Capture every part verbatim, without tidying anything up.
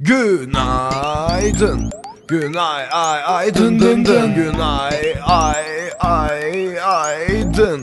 Günaydın. Günay ay ay dın dın dın. Günay ay ay ay dın.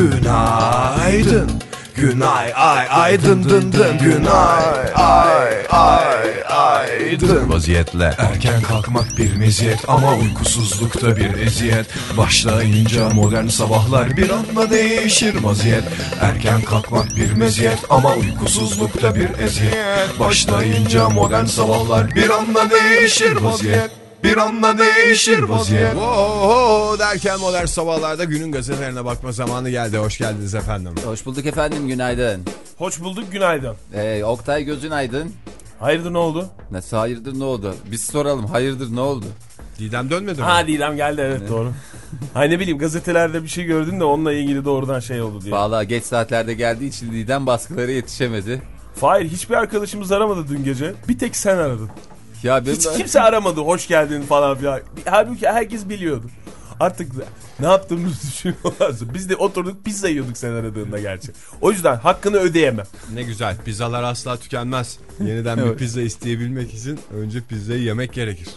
Günaydın. Günay ay ay dın dın dın. Günay ay ay ay dın. Vaziyetle erken kalkmak bir meziyet ama uykusuzlukta bir eziyet. Başlayınca modern sabahlar bir anda değişir vaziyet. Erken kalkmak bir meziyet ama uykusuzlukta bir eziyet. Başlayınca modern sabahlar bir anda değişir vaziyet. Bir anda değişir vaziyet. Oho derken modern sabahlarda günün gazetelerine bakma zamanı geldi. Hoş geldiniz efendim. Hoş bulduk efendim, günaydın. Hoş bulduk, günaydın. Ee, Oktay gözün aydın. Hayırdır, ne oldu? Nasıl hayırdır, ne oldu? Biz soralım, hayırdır ne oldu? Didem dönmedi mi? Ha, Didem geldi, evet Ne? doğru. Hay ne bileyim, gazetelerde bir şey gördüm de onunla ilgili doğrudan şey oldu diye. Vallahi geç saatlerde geldiği için Didem baskılara yetişemedi. Hayır, hiçbir arkadaşımız aramadı dün gece. Bir tek sen aradın. Ya benim Hiç de... kimse aramadı, hoş geldin falan filan. Halbuki herkes biliyordu. Artık ne yaptığımızı düşünüyorlarsa. Biz de oturduk pizza yiyorduk sen aradığında gerçi. O yüzden hakkını ödeyemem. Ne güzel. Pizzalar asla tükenmez. Yeniden Evet. bir pizza isteyebilmek için önce pizzayı yemek gerekir.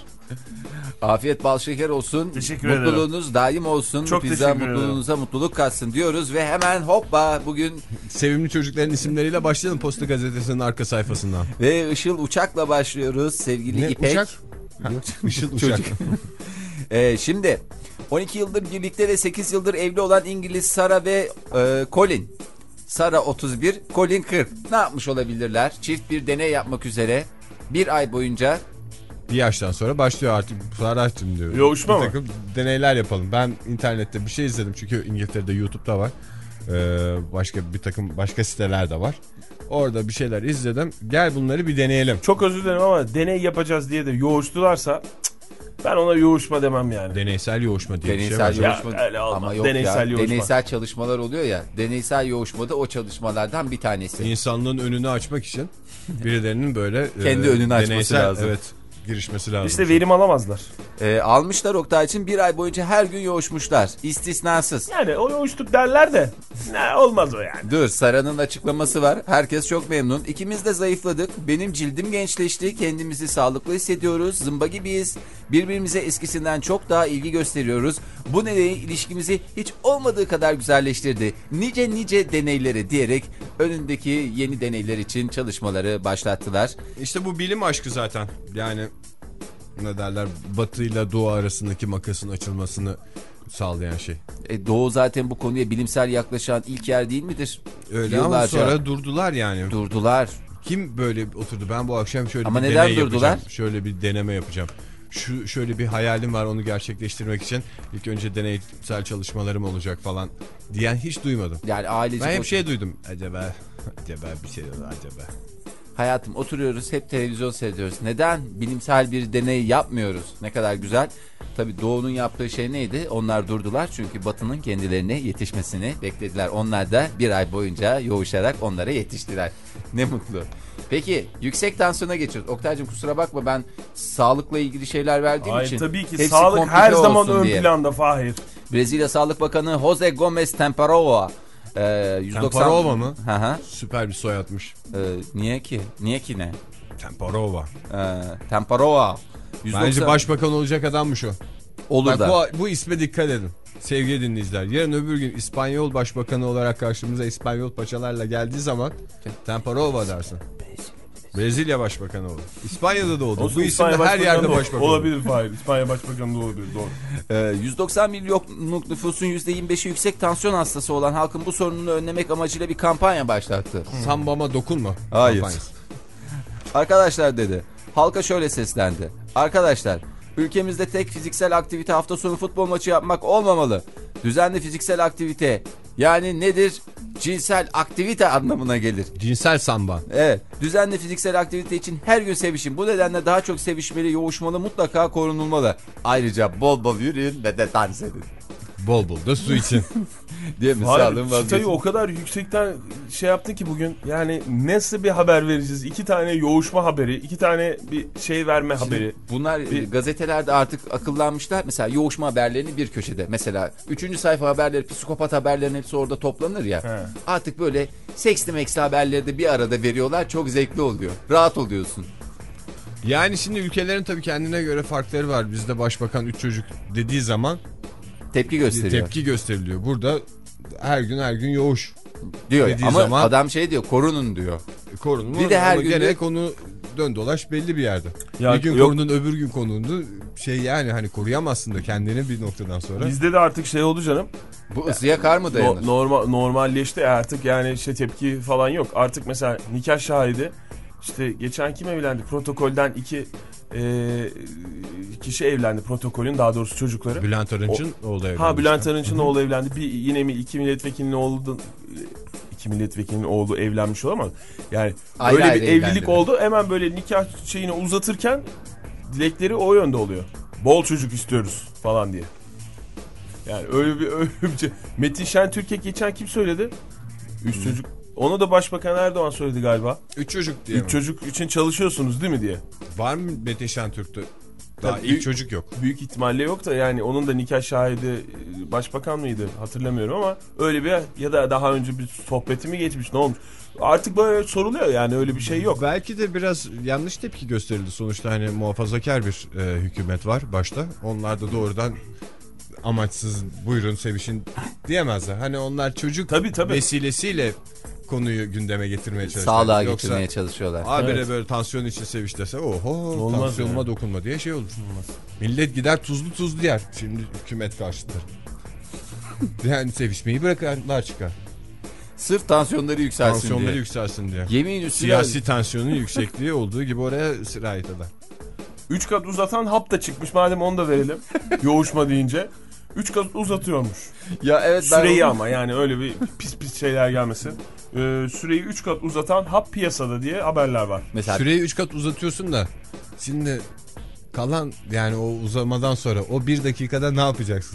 Afiyet bal şeker olsun. Teşekkür ederim. Mutluluğunuz daim olsun. Çok Pizza teşekkür ederim. mutluluğunuza mutluluk katsın diyoruz ve hemen hoppa bugün Sevimli çocukların isimleriyle başlayalım Posta Gazetesi'nin arka sayfasından. ve Işıl Uçak'la başlıyoruz sevgili Ne İpek. uçak? Ha, Işıl Uçak. Çocuk. Ee, şimdi on iki yıldır birlikte ve sekiz yıldır evli olan İngiliz Sara ve e, Colin. Sara otuz bir, Colin kırk. Ne yapmış olabilirler? Çift bir deney yapmak üzere bir ay boyunca. Bir yaştan sonra başlıyor artık. Farah'cığım diyor. Yoğuşma bir mı? takım deneyler yapalım. Ben internette bir şey izledim. Çünkü İngiltere'de YouTube'da var. Ee, başka bir takım başka siteler de var. Orada bir şeyler izledim. Gel bunları bir deneyelim. Çok özür dilerim ama deney yapacağız diye de yoğuştularsa cık, ben ona yoğuşma demem yani. Deneysel yoğuşma diye Deneysel bir şey var. yoğuşma. Ya, öyle olmaz. Ama yok Deneysel ya. yoğuşma. Deneysel çalışmalar oluyor ya. Deneysel yoğuşmada o çalışmalardan bir tanesi. İnsanlığın önünü açmak için birilerinin böyle Kendi önünü açması deneysel, lazım. Evet, girişmesi lazım. İşte verim alamazlar. Ee, almışlar Oktay için bir ay boyunca her gün yoğuşmuşlar. İstisnasız. Yani o yoğuştuk derler de ne olmaz o yani. Dur, Sara'nın açıklaması var. Herkes çok memnun. İkimiz de zayıfladık. Benim cildim gençleşti. Kendimizi sağlıklı hissediyoruz. Zımba gibiyiz. Birbirimize eskisinden çok daha ilgi gösteriyoruz. Bu deney ilişkimizi hiç olmadığı kadar güzelleştirdi. Nice nice deneyleri diyerek önündeki yeni deneyler için çalışmaları başlattılar. İşte bu bilim aşkı zaten. Yani ne derler, Batı ile Doğu arasındaki makasın açılmasını sağlayan şey. E, Doğu zaten bu konuya bilimsel yaklaşan ilk yer değil midir? Öyle Yıllarca ama sonra durdular yani. durdular. Kim böyle oturdu? Ben bu akşam şöyle Ama bir neden deney durdular? yapacağım. Şöyle bir deneme yapacağım. Şu şöyle bir hayalim var, onu gerçekleştirmek için ilk önce deneysel çalışmalarım olacak falan diyen hiç duymadım. Yani ailece Ben hep boş- şey duydum. Acaba acaba bir şey olur acaba. Hayatım, oturuyoruz hep televizyon seyrediyoruz. Neden bilimsel bir deney yapmıyoruz? Ne kadar güzel. Tabii Doğu'nun yaptığı şey neydi? Onlar durdular çünkü Batı'nın kendilerine yetişmesini beklediler. Onlar da bir ay boyunca yoğuşarak onlara yetiştiler. Ne mutlu. Peki yüksek tansiyona geçiyoruz. Oktay'cığım kusura bakma, ben sağlıkla ilgili şeyler verdiğim Ay, için. tabii ki hepsi sağlık komplike her zaman olsun ön diye. planda Fahir. Brezilya Sağlık Bakanı Jose Gomes Temperova. E, yüz doksan... Temperova mı? Hı hı. Süper bir soyadmış. E, niye ki? Niye ki ne? Temperova. E, Temperova. yüz doksan... Bence başbakan olacak adammış o. Olur Bak, da. bu, bu isme dikkat edin. Sevgili dinleyiciler. Yarın öbür gün İspanyol başbakanı olarak karşımıza İspanyol paçalarla geldiği zaman Temperova dersin. Brezilya başbakanı olur. İspanya'da da olur. Olsun, Bu İspanya isimde her Başbakanı yerde da başbakan olur. olabilir Fahir. İspanya başbakanı da olabilir, doğru. Ee, yüz doksan milyonluk nüfusun yüzde yirmi beşi yüksek tansiyon hastası olan halkın bu sorununu önlemek amacıyla bir kampanya başlattı. Sambama dokunma. Hayır. kampanyası. Arkadaşlar dedi. Halka şöyle seslendi. Arkadaşlar, ülkemizde tek fiziksel aktivite hafta sonu futbol maçı yapmak olmamalı. Düzenli fiziksel aktivite, yani nedir? Cinsel aktivite anlamına gelir. Cinsel samba. Evet. Düzenli fiziksel aktivite için her gün sevişin. Bu nedenle daha çok sevişmeli, yoğuşmalı, mutlaka korunulmalı. Ayrıca bol bol yürüyün ve de dans edin. Bol bol da su için. Diye mi Hayır, sağlığın çıtayı vazgeçin. o kadar yüksekten şey yaptın ki bugün. Yani nasıl bir haber vereceğiz? İki tane yoğuşma haberi, iki tane bir şey verme haberi. Bunlar Bir- e, gazetelerde artık akıllanmışlar. Mesela yoğuşma haberlerini bir köşede. Mesela üçüncü sayfa haberleri, psikopat haberlerin hepsi orada toplanır ya. He. Artık böyle seksli meksli haberleri de bir arada veriyorlar. Çok zevkli oluyor. Rahat oluyorsun. Yani şimdi ülkelerin tabii kendine göre farkları var. Bizde başbakan üç çocuk dediği zaman Tepki gösteriyor. tepki gösteriliyor. Burada her gün her gün yoğuş Diyor dediği ama zaman adam şey diyor, korunun diyor. korunun. Bir de her ama gün gene de- konu dön dolaş belli bir yerde. Ya bir gün yok. korunun, öbür gün konundu. Şey yani hani koruyamazsın da kendini bir noktadan sonra. Bizde de artık şey oldu canım. Bu ısıya kar mı dayanır? No, normal normalleşti artık, yani şey tepki falan yok. Artık mesela nikah şahidi, işte geçen kim evlendi? Protokolden iki e, kişi evlendi. Protokolün daha doğrusu çocukları. Bülent Arınç'ın oğlu evlendi. Ha Bülent işte. Arınç'ın oğlu evlendi. Bir yine mi iki milletvekilinin oğlu iki milletvekilinin oğlu evlenmiş olamaz. Yani Ayrı öyle ayrı bir evlilik evlendiler. oldu. Hemen böyle nikah şeyini uzatırken dilekleri o yönde oluyor. Bol çocuk istiyoruz falan diye. Yani öyle bir öyle bir şey. Metin Şentürk'e geçen kim söyledi? Üç çocuk. Onu da Başbakan Erdoğan söyledi galiba. Üç çocuk diye Üç mi? çocuk için çalışıyorsunuz değil mi diye. Var mı Metin Şentürk'te? Daha Tabii ilk büyük- çocuk yok. Büyük ihtimalle yok da yani onun da nikah şahidi başbakan mıydı hatırlamıyorum ama öyle bir, ya da daha önce bir sohbeti mi geçmiş, ne olmuş? Artık böyle soruluyor, yani öyle bir şey yok. Belki de biraz yanlış tepki gösterildi. Sonuçta hani muhafazakar bir e, hükümet var başta. Onlar da doğrudan amaçsız buyurun sevişin diyemezler. Hani onlar çocuk Tabii, tabii. vesilesiyle konuyu gündeme getirmeye çalışıyorlar. Sağlığa Yoksa getirmeye çalışıyorlar. habire Evet. böyle tansiyon için seviş dese oho Olmaz tansiyonuma yani. dokunma diye şey olur. Millet gider tuzlu tuzlu yer. Şimdi hükümet karşıtları. Yani sevişmeyi bırakanlar çıkar. Sırf tansiyonları yükselsin Tansiyonları diye. yükselsin diye. Yemin üstüne Siyasi tansiyonun yüksekliği olduğu gibi oraya sirayet eder. Üç kat uzatan hap da çıkmış, madem onu da verelim. Yoğuşma deyince. Üç kat uzatıyormuş. Ya evet, ben Süreyi onu- ama yani öyle bir pis pis şeyler gelmesin. Ee, süreyi üç kat uzatan hap piyasada diye haberler var. mesela Süreyi üç kat uzatıyorsun da şimdi kalan yani o uzamadan sonra o bir dakikada ne yapacaksın?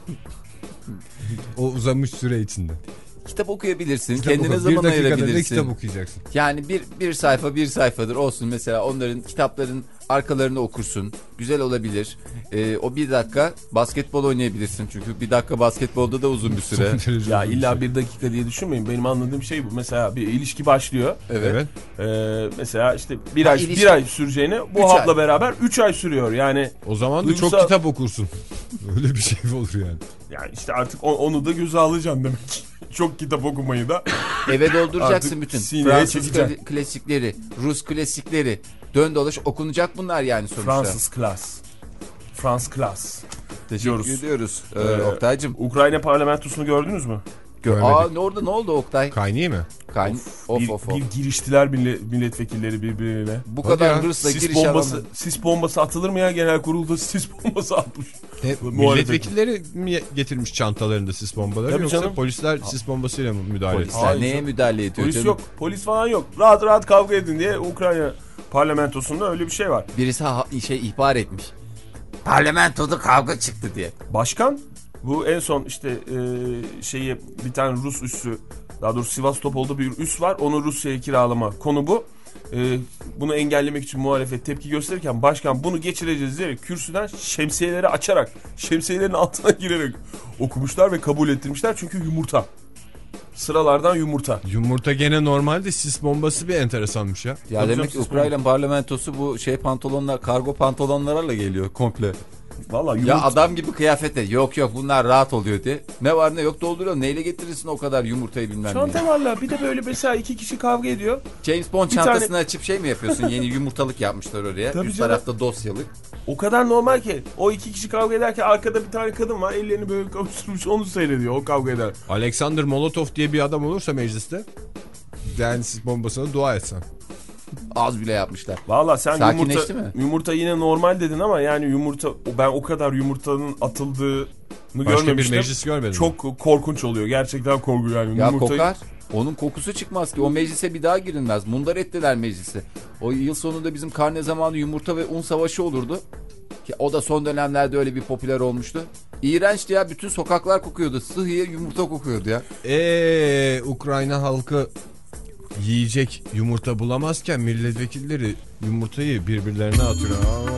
O uzamış süre içinde. kitap okuyabilirsin. Kitap kendine oku- zaman bir dakikada ne ayırabilirsin. kitap okuyacaksın? Yani bir, bir sayfa bir sayfadır olsun, mesela onların kitapların arkalarını okursun. Güzel olabilir. Ee, o bir dakika basketbol oynayabilirsin. Çünkü bir dakika basketbolda da uzun bir süre. Son derece Ya uzun illa süre. bir dakika diye düşünmeyin. Benim anladığım şey bu. Mesela bir ilişki başlıyor. Evet. Evet. Ee, mesela işte bir Ha, ay ilişki- bir ay süreceğini bu Üç hapla ay. beraber üç ay sürüyor. Yani O zaman da Duygusal- çok kitap okursun. Öyle bir şey olur yani. yani işte artık o- onu da göze alacaksın demek. Çok kitap okumayı da. Eve dolduracaksın Artık bütün. sineye Fransız çekeceksin. kla- klasikleri, Rus klasikleri. Dön dolaş okunacak bunlar yani sonuçta. Fransız klas. Frans klas. Teşekkür diyoruz. ediyoruz. Ee, Ee, Oktay'cım. Ukrayna parlamentosunu gördünüz mü? Gö- Aa, ne orada ne oldu Oktay? Kaynıyor mu? Kayn of bir, of of. bir giriştiler millet, milletvekilleri birbirine. Bu Hadi kadar ya. hırsla Sis giriş bombası, alanı. sis bombası atılır mı ya, genel kurulda sis bombası atmış. Hep Muhalefet. milletvekilleri mi getirmiş çantalarında sis bombaları Tabii yoksa canım. polisler sis bombasıyla mı müdahale ediyor? Polisler Hayır neye canım. müdahale ediyor Polis canım? yok, polis falan yok. Rahat rahat kavga edin diye Ukrayna parlamentosunda öyle bir şey var. Birisi ha- şey ihbar etmiş. Parlamentoda kavga çıktı diye. Başkan bu en son işte e, şeyi bir tane Rus üssü, daha doğrusu Sivastopol'da bir üs var, onu Rusya'ya kiralama konu bu. E, bunu engellemek için muhalefet tepki gösterirken başkan bunu geçireceğiz diyerek kürsüden şemsiyeleri açarak şemsiyelerin altına girerek okumuşlar ve kabul ettirmişler, çünkü yumurta. Sıralardan yumurta. Yumurta gene normalde sis bombası bir enteresanmış ya. Ya Tabii demek ki canım, Ukrayna parlamentosu bu şey pantolonlar, kargo pantolonlarla geliyor komple. Vallahi yumurta. Ya adam gibi kıyafette yok yok bunlar rahat oluyor diye. Ne var ne yok dolduruyor. Neyle getirirsin o kadar yumurtayı bilmem ne. Çanta varlar, bir de böyle mesela iki kişi kavga ediyor. James Bond Bir çantasını tane- açıp şey mi yapıyorsun? Yeni yumurtalık yapmışlar oraya. Tabii Üst canım. tarafta dosyalık. O kadar normal ki o iki kişi kavga ederken arkada bir tane kadın var, ellerini böyle kavuşturmuş, onu seyrediyor o kavga eder. Alexander Molotov diye bir adam olursa mecliste yani sis bombasına dua etsen. Az bile yapmışlar. Valla sen Sakinleşti yumurta, mi? yumurta yine normal dedin ama yani yumurta, ben o kadar yumurtanın atıldığını Başka bir görmemiştim. meclis görmedim. Çok korkunç oluyor, gerçekten korkunç yani. Ya Yumurtayı- kokar. Onun kokusu çıkmaz ki. O meclise bir daha girilmez. Mundar ettiler meclisi. O yıl sonunda bizim karne zamanı yumurta ve un savaşı olurdu. Ki o da son dönemlerde öyle bir popüler olmuştu. İğrençti ya. Bütün sokaklar kokuyordu. Sıhhiye yumurta kokuyordu ya. Eee Ukrayna halkı yiyecek yumurta bulamazken milletvekilleri yumurtayı birbirlerine atıyor.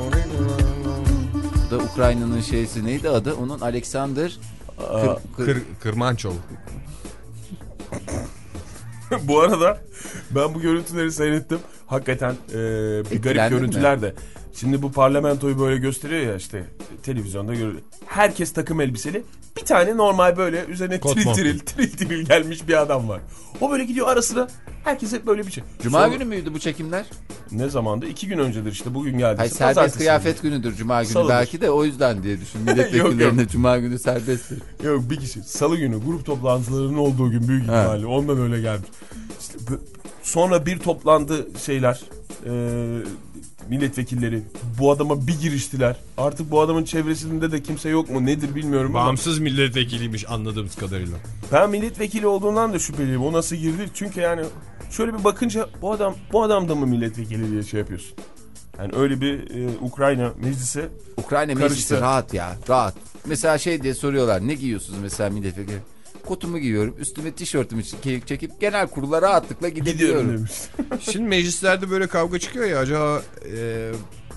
Bu da Ukrayna'nın şeysi neydi adı? Onun Alexander Aa, Kır, kır- Kır, Kırmançov. Bu arada ben bu görüntüleri seyrettim. hakikaten e, bir garip Etkilendin görüntüler mi? de. Şimdi bu parlamentoyu böyle gösteriyor ya işte televizyonda görüyor. Herkes takım elbiseli. Bir tane normal böyle üzerine Kot tiril montlu. tiril tiril tiril gelmiş bir adam var. O böyle gidiyor ara sıra herkes hep böyle bir şey. Cuma Sonra- günü müydü bu çekimler? Ne zamandı? İki gün öncedir işte bugün geldi. Hayır, Pazartesi serbest günü. kıyafet günüdür Cuma günü Salıdır. belki de o yüzden diye düşün. Yok, Milletvekillerine yok. Cuma günü serbesttir. Yok bir kişi. Salı günü grup toplantılarının olduğu gün büyük Ha. ihtimalle. Ondan öyle gelmiş. İşte bu- sonra bir toplandı şeyler. E, milletvekilleri. Bu adama bir giriştiler. Artık bu adamın çevresinde de kimse yok mu nedir bilmiyorum ama. Bağımsız milletvekiliymiş anladığımız kadarıyla. Ben milletvekili olduğundan da şüpheliyim. O nasıl girdi? Çünkü yani şöyle bir bakınca bu adam bu adam da mı milletvekili diye şey yapıyorsun. Yani öyle bir e, Ukrayna meclisi. Ukrayna Karıştı. meclisi rahat ya, rahat. Mesela şey diye soruyorlar, ne giyiyorsunuz mesela milletvekili? Kotumu giyiyorum, üstüme tişörtümü çekip, çekip genel kurula rahatlıkla Gidiyorum gidebiliyorum. demiş. Şimdi meclislerde böyle kavga çıkıyor ya, acaba e,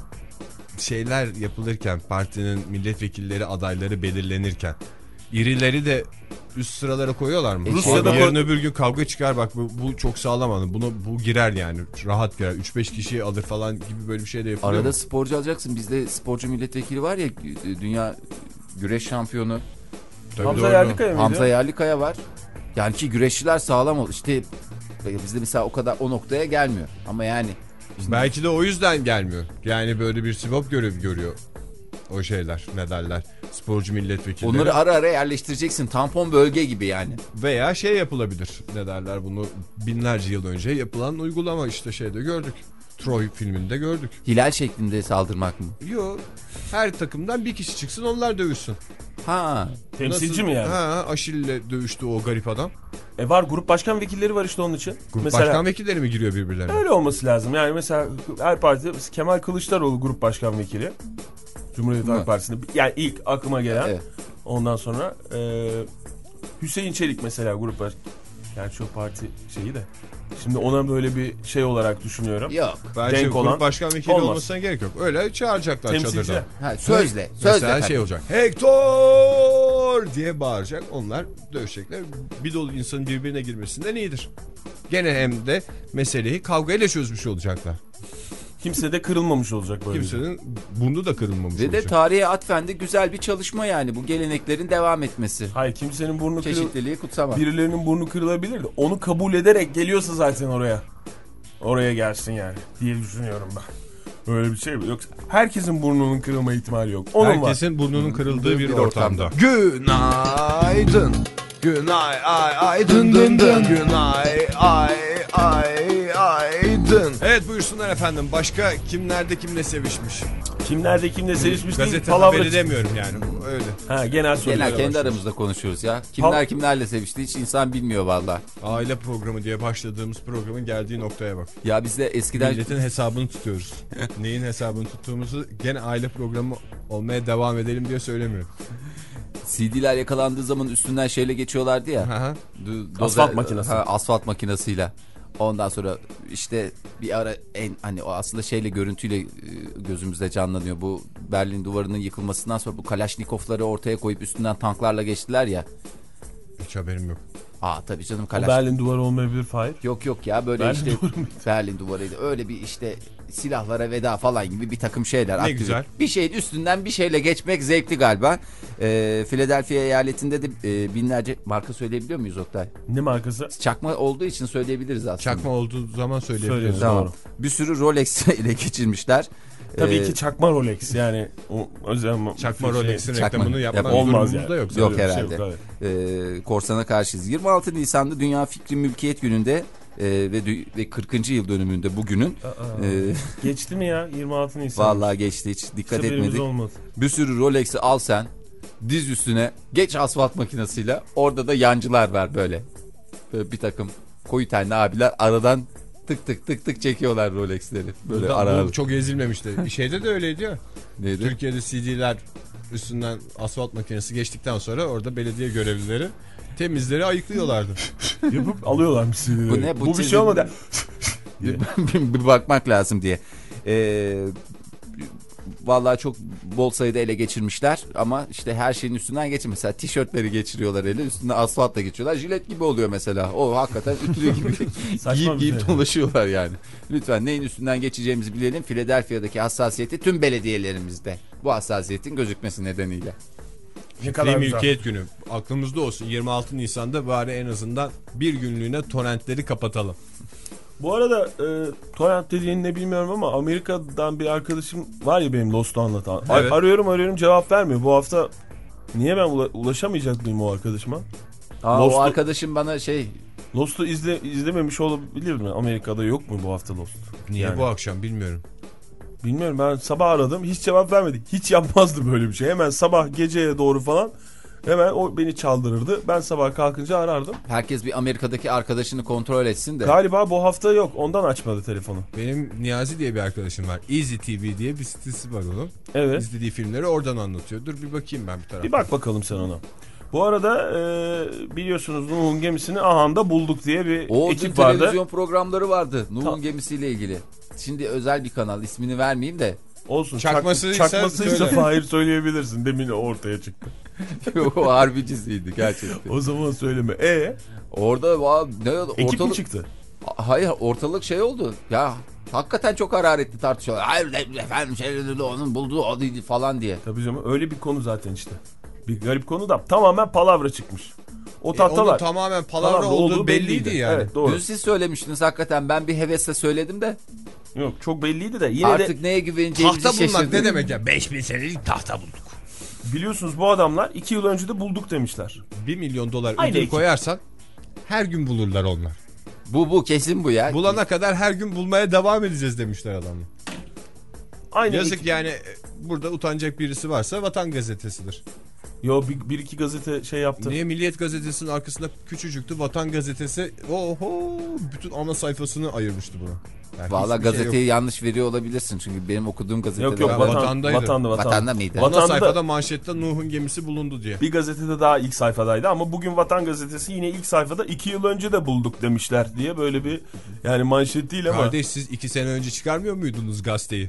şeyler yapılırken, partinin milletvekilleri adayları belirlenirken irileri de üst sıralara koyuyorlar mı? E, Rusya'da şey- yarın öbür gün kavga çıkar, bak bu, bu çok sağlam anı. Bunu bu girer yani, rahat girer. üç beş kişiyi alır falan gibi böyle bir şey de yapılıyor. Arada mu? sporcu alacaksın. Bizde sporcu milletvekili var ya, dünya güreş şampiyonu Tabii Hamza doğru. Yerlikaya mıydı? Hamza Yerlikaya var. Yani ki güreşçiler sağlam ol. İşte bizde mesela o kadar o noktaya gelmiyor. Ama yani şimdi Belki de o yüzden gelmiyor. Yani böyle bir sibop görevi görüyor o şeyler, ne derler, sporcu milletvekilleri. onları ara ara yerleştireceksin. Tampon bölge gibi yani. Veya şey yapılabilir, ne derler, bunu binlerce yıl önce yapılan uygulama, işte şeyde gördük. Troy filminde gördük. Hilal şeklinde saldırmak mı? Yo, her takımdan bir kişi çıksın, onlar dövüşsün. Ha. Temsilci Nasıl- mi yani? Ha, Aşil'le dövüştü o garip adam. E var grup başkan vekilleri var işte onun için. Grup Mesela başkan vekilleri mi giriyor birbirlerine? öyle olması lazım. Yani mesela her partide Kemal Kılıçdaroğlu grup başkan vekili. Cumhuriyet Halk Hı. Partisi'nde. Yani ilk aklıma gelen. Evet. Ondan sonra e, Hüseyin Çelik mesela grup baş... Gerçi o parti şeyi de. Şimdi ona böyle bir şey olarak düşünüyorum. Yok. Bence Denk grup olan başkan vekili olmaz. olmasına gerek yok. Öyle çağıracaklar Temsilci. çadırdan. Ha, sözle. Sözle. Mesela efendim. şey olacak. Hector diye bağıracak. Onlar dövüşecekler. Bir dolu insanın birbirine girmesinden iyidir. Gene hem de meseleyi kavgayla çözmüş olacaklar. Kimse de kırılmamış olacak böyle. Kimsenin burnu da kırılmamış Ve de olacak. tarihe atfen de güzel bir çalışma yani. Bu geleneklerin devam etmesi. Hayır kimsenin burnu kırıl... Çeşitliliği kutsamak. Birilerinin burnu kırılabilir de onu kabul ederek geliyorsa zaten oraya. Oraya gelsin yani diye düşünüyorum ben. Öyle bir şey mi? Yoksa herkesin burnunun kırılma ihtimali yok. Onun var. Herkesin burnunun kırıldığı bir ortamda. Günaydın. Günay ay ay dın dın dın. Günay ay ay ay dın. Evet, buyursunlar efendim. Başka kimlerde kimle sevişmiş? Kimlerde kimle sevişmiş değil. Gazete Palavra. haberi demiyorum yani. Öyle. Ha, genel sorulara Genel kendi başlıyoruz. aramızda konuşuyoruz ya. Kimler Pal- kimlerle sevişti hiç insan bilmiyor valla. Aile programı diye başladığımız programın geldiği noktaya bak. Ya bizde eskiden Milletin hesabını tutuyoruz. Neyin hesabını tuttuğumuzu gene aile programı olmaya devam edelim diye söylemiyorum. C D'ler yakalandığı zaman üstünden şeyle geçiyorlardı ya. Aha. Du- Asfalt dozer- makinesi. Ha, asfalt makinesiyle. Ondan sonra işte bir ara en hani o aslında şeyle görüntüyle e, gözümüzde canlanıyor. Bu Berlin duvarının yıkılmasından sonra bu Kalaşnikovları ortaya koyup üstünden tanklarla geçtiler ya. Hiç haberim yok. Aa tabii canım O Kalaş. Berlin duvarı olmayabilir Fahir. Yok yok ya böyle Berlin işte duvarı mıydı? Berlin duvarıydı. Öyle bir işte silahlara veda falan gibi bir takım şeyler. Ne aktivite. güzel. Bir şeyin üstünden bir şeyle geçmek zevkli galiba. Ee, Philadelphia eyaletinde de e, binlerce marka söyleyebiliyor muyuz Oktay? Ne markası? Çakma olduğu için söyleyebiliriz aslında. Çakma olduğu zaman söyleyebiliriz. Söyleriz. Tamam. Doğru. Bir sürü Rolex ele geçirmişler. Tabii Ee, ki çakma Rolex yani o özel Çakma şey- Rolex'in Çakma. reklamını yapmak Yap- olmaz durumumuz yani. da yok. Yok Öyle bir şey herhalde. yok, evet. e, korsana karşıyız. yirmi altı Nisan'da Dünya Fikri Mülkiyet Günü'nde e, ve, dü- ve kırkıncı yıl dönümünde bugünün Aa, e, geçti mi ya yirmi altı Nisan? vallahi geçti, hiç dikkat Haberimiz etmedik. olmadı. Bir sürü Rolex'i al sen, diz üstüne geç asfalt makinesiyle, orada da yancılar var böyle. Böyle bir takım koyu tenli abiler aradan tık tık tık tık çekiyorlar Rolex'leri. Böyle Bu, ara bu ara. çok ezilmemişti. Şeyde de öyleydi ya. Neydi? Türkiye'de C D'ler üstünden asfalt makinesi geçtikten sonra orada belediye görevlileri temizleri ayıklıyorlardı. Yapıp alıyorlarmış C D'leri. Bu ne? Bu Bu bir çizim- şey olmadı. bir, bir bakmak lazım diye. Ee, vallahi çok bol sayıda ele geçirmişler ama işte her şeyin üstünden geçin. Mesela tişörtleri geçiriyorlar ele, üstünde asfaltla geçiyorlar. Jilet gibi oluyor mesela. O hakikaten ütülü gibi giyip giyip şey. dolaşıyorlar yani. Lütfen neyin üstünden geçeceğimizi bilelim. Philadelphia'daki hassasiyeti tüm belediyelerimizde bu hassasiyetin gözükmesi nedeniyle. Ne kadar güzel. Mülkiyet günü aklımızda olsun. yirmi altı Nisan'da bari en azından bir günlüğüne torrentleri kapatalım. Bu arada e, torrent dediğini ne bilmiyorum ama Amerika'dan bir arkadaşım var ya benim Lost'u anlatan. Evet. Ar- arıyorum arıyorum cevap vermiyor. Bu hafta niye ben ula- ulaşamayacak mıyım o arkadaşıma? Aa, Lost'u- o arkadaşım bana şey... Lost'u izle, izlememiş olabilir mi? Amerika'da yok mu bu hafta Lost? Niye Yani. bu akşam bilmiyorum. Bilmiyorum, ben sabah aradım hiç cevap vermedi. Hiç yapmazdı böyle bir şey. Hemen sabah geceye doğru falan hemen o beni çaldırırdı. Ben sabah kalkınca arardım. Herkes bir Amerika'daki arkadaşını kontrol etsin de. Galiba bu hafta yok, ondan açmadı telefonu. Benim Niyazi diye bir arkadaşım var. Easy T V diye bir sitesi var onun. Evet. İzlediği filmleri oradan anlatıyor. Dur bir bakayım ben bir taraftan. Bir bak bakalım sen ona. Bu arada e, biliyorsunuz Nuh'un gemisini ahanda bulduk diye bir O ekip televizyon vardı. programları vardı Nuh'un Ta- gemisiyle ilgili. Şimdi özel bir kanal, ismini vermeyeyim de. Olsun. Çakmasıysa çakmasıysa söyle. Fahir söyleyebilirsin. Demin ortaya çıktı. O harbicisiydi gerçekten. O zaman söyleme. E Orada va- ne ekip mi ortalık çıktı? hayır ortalık şey oldu. Ya hakikaten çok hararetli tartışıyorlar. Hayır efendim şey dedi, onun bulduğu o değil falan diye. Tabii canım, öyle bir konu zaten işte. Bir garip konu da tamamen palavra çıkmış. O E, tahtalar. onun tamamen palavra palavra olduğu belliydi yani. Evet, doğru. Dün siz söylemiştiniz hakikaten, ben bir hevesle söyledim de Yok, çok belliydi de yine artık de neye güveneceğimizi Tahta bulmak şaşırdık. ne demek ya? beş bin senelik tahta bulduk. biliyorsunuz bu adamlar iki yıl önce de bulduk demişler. bir milyon dolar Aynı ödül ekip. koyarsan her gün bulurlar onlar. Bu bu kesin bu ya. Bulana kadar her gün bulmaya devam edeceğiz demişler adamlar. Aynı Yazık ekip. yani, e, burada utanacak birisi varsa Vatan Gazetesi'dir. Yo bir, bir iki gazete şey yaptı. Niye Milliyet Gazetesi'nin arkasında küçücüktü, Vatan Gazetesi oho bütün ana sayfasını ayırmıştı buna. Yani Valla hiçbir şey gazeteyi yok. yanlış veriyor olabilirsin çünkü benim okuduğum gazetede Yok yok Ya, vatan, vatandaydı. vatanda vatan. Vatanda mıydı? Vatan- Ana Vatanda- sayfada manşette Nuh'un gemisi bulundu diye. Bir gazetede daha ilk sayfadaydı ama bugün Vatan Gazetesi yine ilk sayfada iki yıl önce de bulduk demişler diye böyle bir yani manşet değil ama. Kardeş siz iki sene önce çıkarmıyor muydunuz gazeteyi?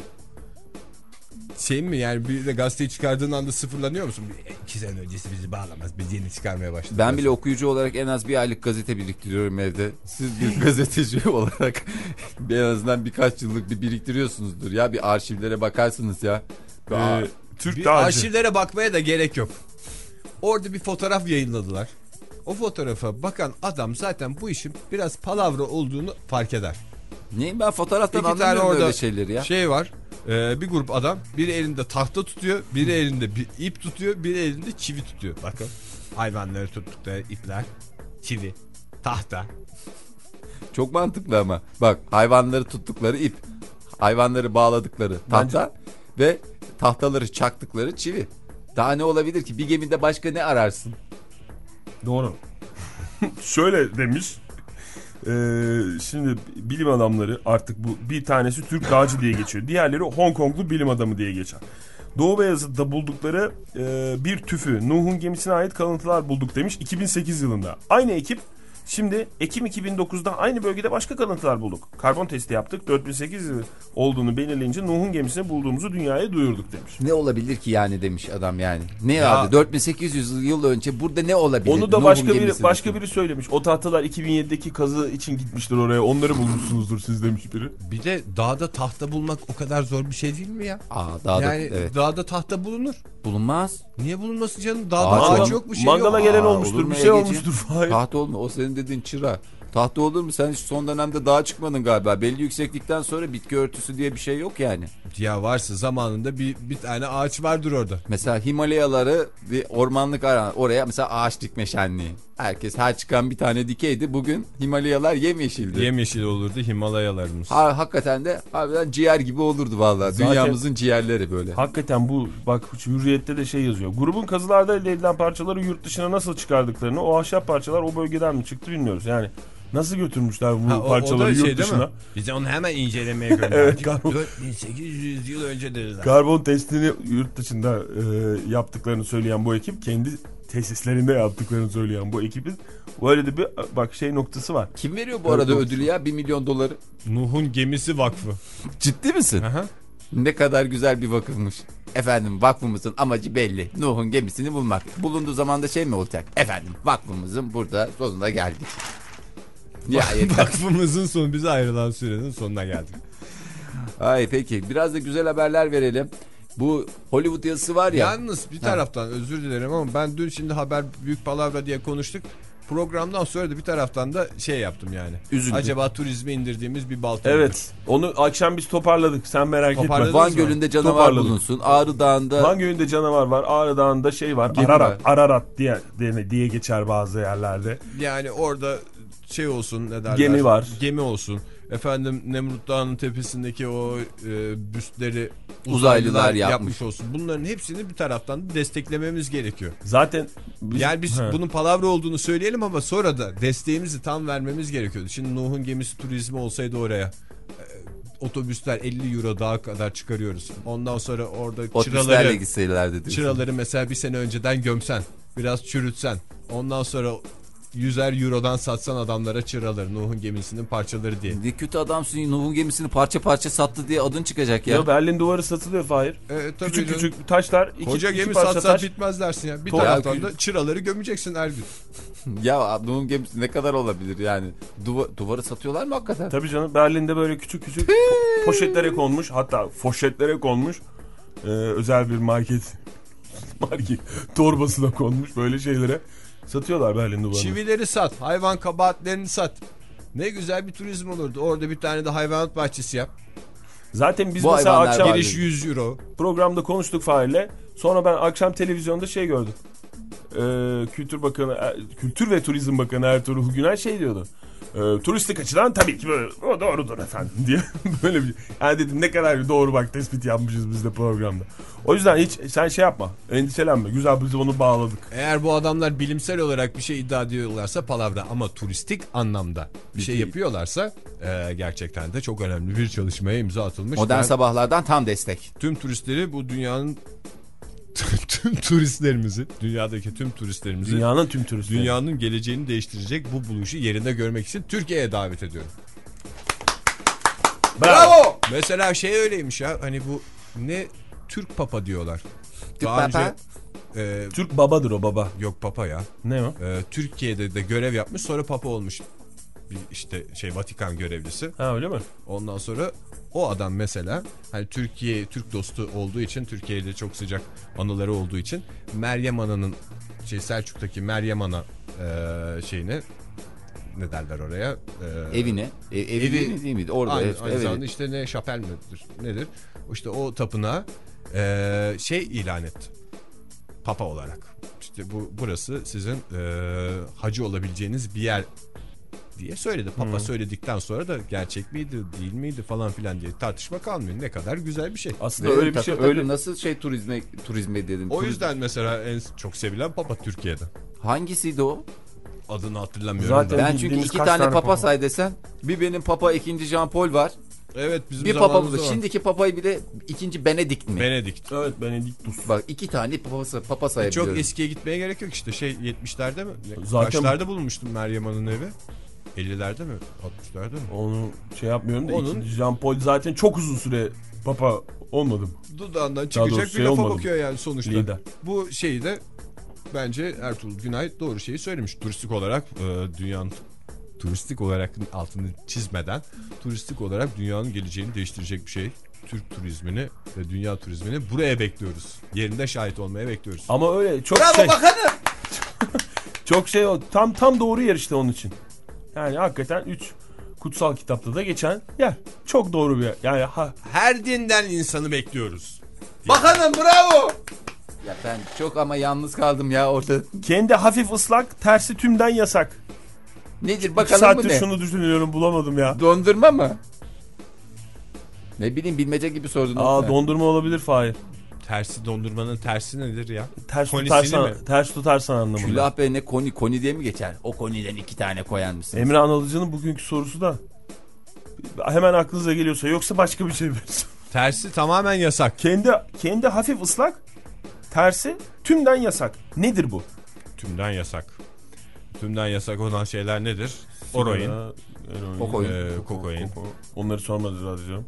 Şey mi yani, bir de gazeteyi çıkardığın anda sıfırlanıyor musun? İki sene öncesi bizi bağlamaz, biz yeni çıkarmaya başladık. Ben bile okuyucu olarak en az bir aylık gazete biriktiriyorum evde. Siz bir gazeteci olarak en azından birkaç yıllık bir biriktiriyorsunuzdur ya. Bir arşivlere bakarsınız ya. Ee, Türk Bir dağcı. arşivlere bakmaya da gerek yok. Orada bir fotoğraf yayınladılar. O fotoğrafa bakan adam zaten bu işin biraz palavra olduğunu fark eder. Neyim ben fotoğraftan İki tane anlamıyorum orada öyle şeyleri ya. şey var. e, bir grup adam, biri elinde tahta tutuyor, biri elinde bir ip tutuyor, biri elinde çivi tutuyor. Bakın hayvanları tuttukları ipler, çivi, tahta. Çok mantıklı ama. Bak, hayvanları tuttukları ip, hayvanları bağladıkları tahta ve tahtaları çaktıkları çivi. Daha ne olabilir ki? Bir gemide başka ne ararsın? Doğru. Şöyle demiş. Ee, şimdi bilim adamları artık bu bir tanesi Türk dağcı diye geçiyor. Diğerleri Hong Konglu bilim adamı diye geçer. Doğu Beyazıt'ta buldukları e, bir tüfü Nuh'un gemisine ait kalıntılar bulduk demiş iki bin sekiz yılında. Aynı ekip şimdi Ekim iki bin dokuzda aynı bölgede başka kalıntılar bulduk. Karbon testi yaptık. dört bin sekiz yüz olduğunu belirleyince Nuh'un gemisini bulduğumuzu dünyaya duyurduk demiş. Ne olabilir ki yani demiş adam yani. Ne Ya- abi dört bin sekiz yüz yıl önce burada ne olabilir? Onu da Nuh'un başka biri gemisi başka düşün. biri söylemiş. O tahtalar iki bin yedideki kazı için gitmiştir oraya. Onları bulmuşsunuzdur siz demiş biri. Bir de dağda tahta bulmak o kadar zor bir şey değil mi ya? Aa, daha da, Yani evet. dağda tahta bulunur. Bulunmaz. Niye bulunmasın canım? Dağda Ağaç ağaç yok. yok, bir şey Mangala yok. gelen Aa, olur olmuştur. mu Bir şey Egeciğim? olmuştur. Hayır. Tahta olma. O senin dediğin çıra. Tahta olur mu? Sen hiç son dönemde dağa çıkmadın galiba. Belli yükseklikten sonra bitki örtüsü diye bir şey yok yani. Ya varsa zamanında bir bir tane ağaç vardır orada. Mesela Himalayaları bir ormanlık alan. Oraya mesela ağaç dikme şenliği. Herkes her çıkan bir tane dikeydi. Bugün Himalayalar yemyeşildi. Yemyeşil olurdu Himalayalarımız. Ha, hakikaten de harbiden ciğer gibi olurdu vallahi. Zaten- Dünyamızın ciğerleri böyle. Hakikaten bu bak Hürriyet'te de şey yazıyor. Grubun kazılarda elde edilen parçaları yurt dışına nasıl çıkardıklarını, o ahşap parçalar o bölgeden mi çıktı bilmiyoruz. Yani nasıl götürmüşler bu Ha, o- o parçaları da yurt şey değil dışına? mi? Bize onu hemen incelemeye gönderdik. Evet, karbon- dört bin sekiz yüz yıl önce dediler. Karbon testini yurt dışında e, yaptıklarını söyleyen bu ekip, kendi tesislerinde yaptıklarını söyleyen bu ekibin böyle de bir bak şey noktası var. Kim veriyor bu arada Evet, ödülü ya? Bir milyon doları. Nuh'un Gemisi Vakfı. Ciddi misin? Aha. Ne kadar güzel bir vakıfmış. Efendim vakfımızın amacı belli. Nuh'un gemisini bulmak. Bulunduğu zaman da şey mi olacak? Efendim vakfımızın burada sonuna geldik. Nihayet. Vakfımızın sonu, bize ayrılan sürenin sonuna geldik. Ay peki biraz da güzel haberler verelim. Bu Hollywood yazısı var ya. Yalnız bir taraftan özür dilerim ama ben dün şimdi haber büyük palavra diye konuştuk. Programdan sonra da bir taraftan da şey yaptım yani. Üzüldüm. Acaba turizme indirdiğimiz bir balta Evet. mıdır? Onu akşam biz toparladık. Sen merak etme. Van Gölü'nde canavar Toparladık. bulunsun. Ağrı Dağı'nda. Van Gölü'nde canavar var. Ağrı Dağı'nda şey var. Gemi Ararat. var. Ararat diye, diye diye geçer bazı yerlerde. Yani orada şey olsun, ne derler? Gemi var. Gemi olsun. Efendim Nemrut Dağı'nın tepesindeki o e, büstleri Uzaylılar yapmış. yapmış olsun. Bunların hepsini bir taraftan desteklememiz gerekiyor. Zaten biz, Yani biz He. bunun palavra olduğunu söyleyelim ama sonra da desteğimizi tam vermemiz gerekiyordu. Şimdi Nuh'un gemisi turizmi olsaydı oraya e, otobüsler elli euro daha kadar çıkarıyoruz. Ondan sonra orada Otobüslerle çıraları, gitselerdi diyorsun. çıraları mesela bir sene önceden gömsen, biraz çürütsen, ondan sonra yüzer eurodan satsan adamlara çıraları, Nuh'un gemisinin parçaları diye. Ne kötü adamsın, Nuh'un gemisini parça parça sattı diye adın çıkacak ya. Ya Berlin duvarı satılıyor Fahir. E, tabii Küçük canım. küçük taşlar. Iki, Koca iki gemi parça satsan taş. bitmez dersin ya. Bir Top- taraftan Ya, da çıraları gömeceksin her gün. Ya Nuh'un gemisi ne kadar olabilir yani? Duva, duvarı satıyorlar mı hakikaten? Tabii canım, Berlin'de böyle küçük küçük poşetlere konmuş, hatta foşetlere konmuş, ee, özel bir market market torbasına konmuş böyle şeylere satıyorlar Berlin duvarını. Çivileri sat, hayvan kabahatlerini sat. Ne güzel bir turizm olurdu. Orada bir tane de hayvanat bahçesi yap. Zaten biz Bu mesela hayvanlar akşam var. Giriş yüz euro. programda konuştuk Fahir'le. Sonra ben akşam televizyonda şey gördüm. Ee, Kültür Bakanı, e, Kültür ve Turizm Bakanı Ertuğrul Günay şey diyordu. Ee, turistik açıdan tabii ki böyle, o doğrudur efendim diye böyle bir, yani dedim ne kadar bir doğru bak tespit yapmışız biz de programda. O yüzden hiç sen şey yapma, endişelenme, güzel biz onu bağladık. Eğer bu adamlar bilimsel olarak bir şey iddia ediyorlarsa palavra, ama turistik anlamda bir şey yapıyorlarsa e, gerçekten de çok önemli bir çalışmaya imza atılmış. Modern Ben sabahlardan tam destek. tüm turistleri, bu dünyanın tüm turistlerimizi, dünyadaki tüm turistlerimizi, Dünyanın tüm turistleri. dünyanın geleceğini değiştirecek bu buluşu yerinde görmek için Türkiye'ye davet ediyorum. Bravo. Mesela şey öyleymiş ya, hani bu ne Türk Papa diyorlar. Türk Daha Papa? önce e, Türk babadır o baba. yok Papa ya. Ne o? E, Türkiye'de de görev yapmış, sonra Papa olmuş. Bir işte şey Vatikan görevlisi. Ha öyle mi? Ondan sonra o adam mesela hani Türkiye Türk dostu olduğu için, Türkiye ile çok sıcak anıları olduğu için Meryem Ana'nın şey Selçuk'taki Meryem Ana e, şeyine ne derler oraya? E, Evine. E, evi, Evi- değil mi, değil miydi? Orada. Aynı, ev- aynı evet. zamanda işte ne şapel midir nedir? İşte o tapınağa e, şey ilan etti. Papa olarak. İşte bu burası sizin e, hacı olabileceğiniz bir yer diye söyledi. Papa Hmm. söyledikten sonra da gerçek miydi değil miydi falan filan diye tartışma kalmıyor. Ne kadar güzel bir şey. Aslında Evet, öyle bir takır şey takır öyle. nasıl şey turizme turizme dedim. O Turiz- yüzden mesela en çok sevilen Papa Türkiye'de. Hangisiydi o? Adını hatırlamıyorum Zaten- da. Ben çünkü bildiğimiz iki kaç tane tane papa papa? say desen. Bir benim papa, ikinci Jean Paul var. Evet, bizim Bir papa zamanımızda bu. var. Şimdiki papayı bir de ikinci Benedikt mi? Benedikt. Evet, Benediktus. Bak iki tane papa, papa sayabiliyorum. Çok eskiye gitmeye gerek yok işte, şey yetmişlerde mi? Zaten- Kaçlarda bulunmuştum Meryem Ana'nın evi? ellilerde mi? altmışlarda mı? Onu şey yapmıyorum da Onun- ikinci Jean Paul zaten çok uzun süre papa olmadım. Dudağından çıkacak doğrusu bir şey lafa olmadı. bakıyor yani sonuçta. Lider. Bu şeyi de bence Ertuğrul Günay doğru şeyi söylemiş. Turistik olarak e, dünyanın turistik olarak altını çizmeden, turistik olarak dünyanın geleceğini değiştirecek bir şey. Türk turizmini ve dünya turizmini buraya bekliyoruz. Yerinde şahit olmaya bekliyoruz. Ama öyle çok Bravo şey. bakanım. Çok şey o. Tam tam doğru yer işte onun için. Yani hakikaten üç kutsal kitapta da geçen yer. Çok doğru bir yer. Yani ha, Her dinden insanı bekliyoruz. Bakanım bravo. Ya ben çok ama yalnız kaldım ya orada. kendi hafif ıslak, tersi tümden yasak. Nedir İki bakalım bu saattir ne? şunu düşünüyorum, bulamadım ya. Dondurma mı? Ne bileyim, bilmece gibi sordun. Aa, dondurma olabilir Fahir. Tersi, dondurmanın tersi nedir ya? Ters Konisini tutarsan, mi? ters tutarsan anlamında. Külah be, ne koni koni diye mi geçer? O koniden iki tane koyan mısın? Emre Analıcı'nın bugünkü sorusu da hemen aklınıza geliyorsa, yoksa başka bir şey versin. Tersi tamamen yasak. Kendi kendi hafif ıslak, tersi tümden yasak. Nedir bu? Tümden yasak. Tümden yasak olan şeyler nedir? Oroin, Sigara, eroin, Kokain. e, kokain. koko. Onları sormadı radyo.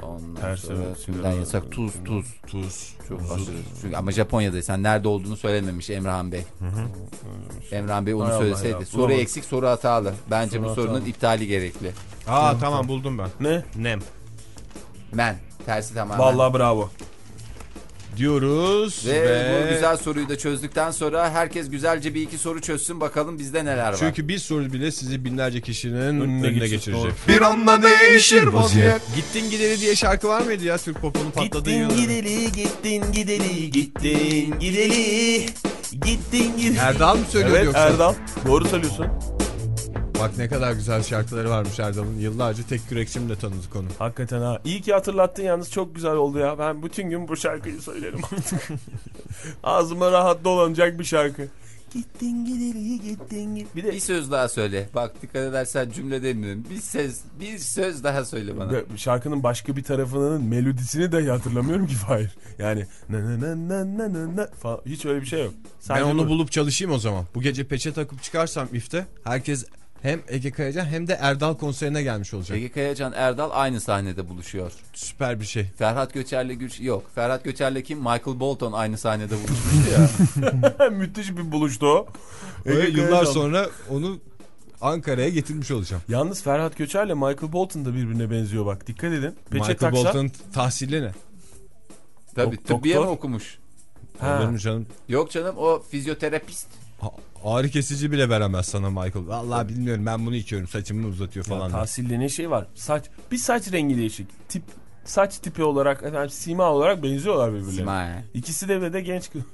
Ondan Ters sonra evet. tümden yasak tuz tuz. Tuz. Çok aşırı. Çünkü ama Japonya'daysan nerede olduğunu söylememiş Emrahhan Bey. Hı hı. Emrahhan Bey onu Hay Allah söyleseydi. ya, Soru bulamadım. eksik, soru hatalı. Bence Soru bu sorunun hatalı. iptali gerekli. Aa tamam buldum ben. Ne? Nem. Men. Tersi tamamen. Vallahi bravo. Diyoruz Ve, ve... bu güzel soruyu da çözdükten sonra herkes güzelce bir iki soru çözsün bakalım bizde neler var. Çünkü bir soru bile sizi binlerce kişinin Önüne önüne, geçecek, geçirecek. Bir anda değişir vaziyet. Gittin gideri diye şarkı var mıydı ya Türk popunun patladığı Gittin yıllar? gideli, gittin gideli, gittin gideli, gittin gideli. Erdal mı söylüyordu Evet yoksa? Erdal. Doğru söylüyorsun. Bak ne kadar güzel şarkıları varmış Erdal'ın. Yıllarca tek kürekçimle tanıdık onu. Hakikaten ha. İyi ki hatırlattın yalnız, çok güzel oldu ya. Ben bütün gün bu şarkıyı söylerim artık. Ağzıma rahat dolanacak bir şarkı. Gittin gideli, gittin gideli. Bir de bir söz daha söyle. Bak dikkat edersen cümle demiyorum. Bir söz, bir söz daha söyle bana. Ve şarkının başka bir tarafının melodisini dahi hatırlamıyorum ki Fahir. Yani na na na na na na na falan. Hiç öyle bir şey yok. Sadece Ben onu bu. bulup çalışayım o zaman. Bu gece peçe takıp çıkarsam ifte herkes hem Ege Kayacan hem de Erdal konserine gelmiş olacak. Ege Kayacan Erdal aynı sahnede buluşuyor. Süper bir şey. Ferhat Göçer'le güç yok. Ferhat Göçer'le kim? Michael Bolton aynı sahnede buluşmuştu ya. Müthiş bir buluştu o. Ve Ege yıllar Kayacan. sonra onu Ankara'ya getirmiş olacağım. Yalnız Ferhat Göçer'le Michael Bolton da birbirine benziyor bak. Dikkat edin. Peçe Michael taksa. Bolton'un tahsili ne? Tabii Dok- tıbbiye mi doktor. okumuş? Ha. Olur mu canım? Yok canım o fizyoterapist. A- Ağrı kesici bile veremez sana Michael. Vallahi bilmiyorum, ben bunu içiyorum, saçımı uzatıyor Ya falan. da. tahsilde ne şey var? Saç, bir saç rengi değişik. Tip, saç tipi olarak, efendim, sima olarak benziyorlar birbirlerine. Sima. İkisi de ve de genç kız.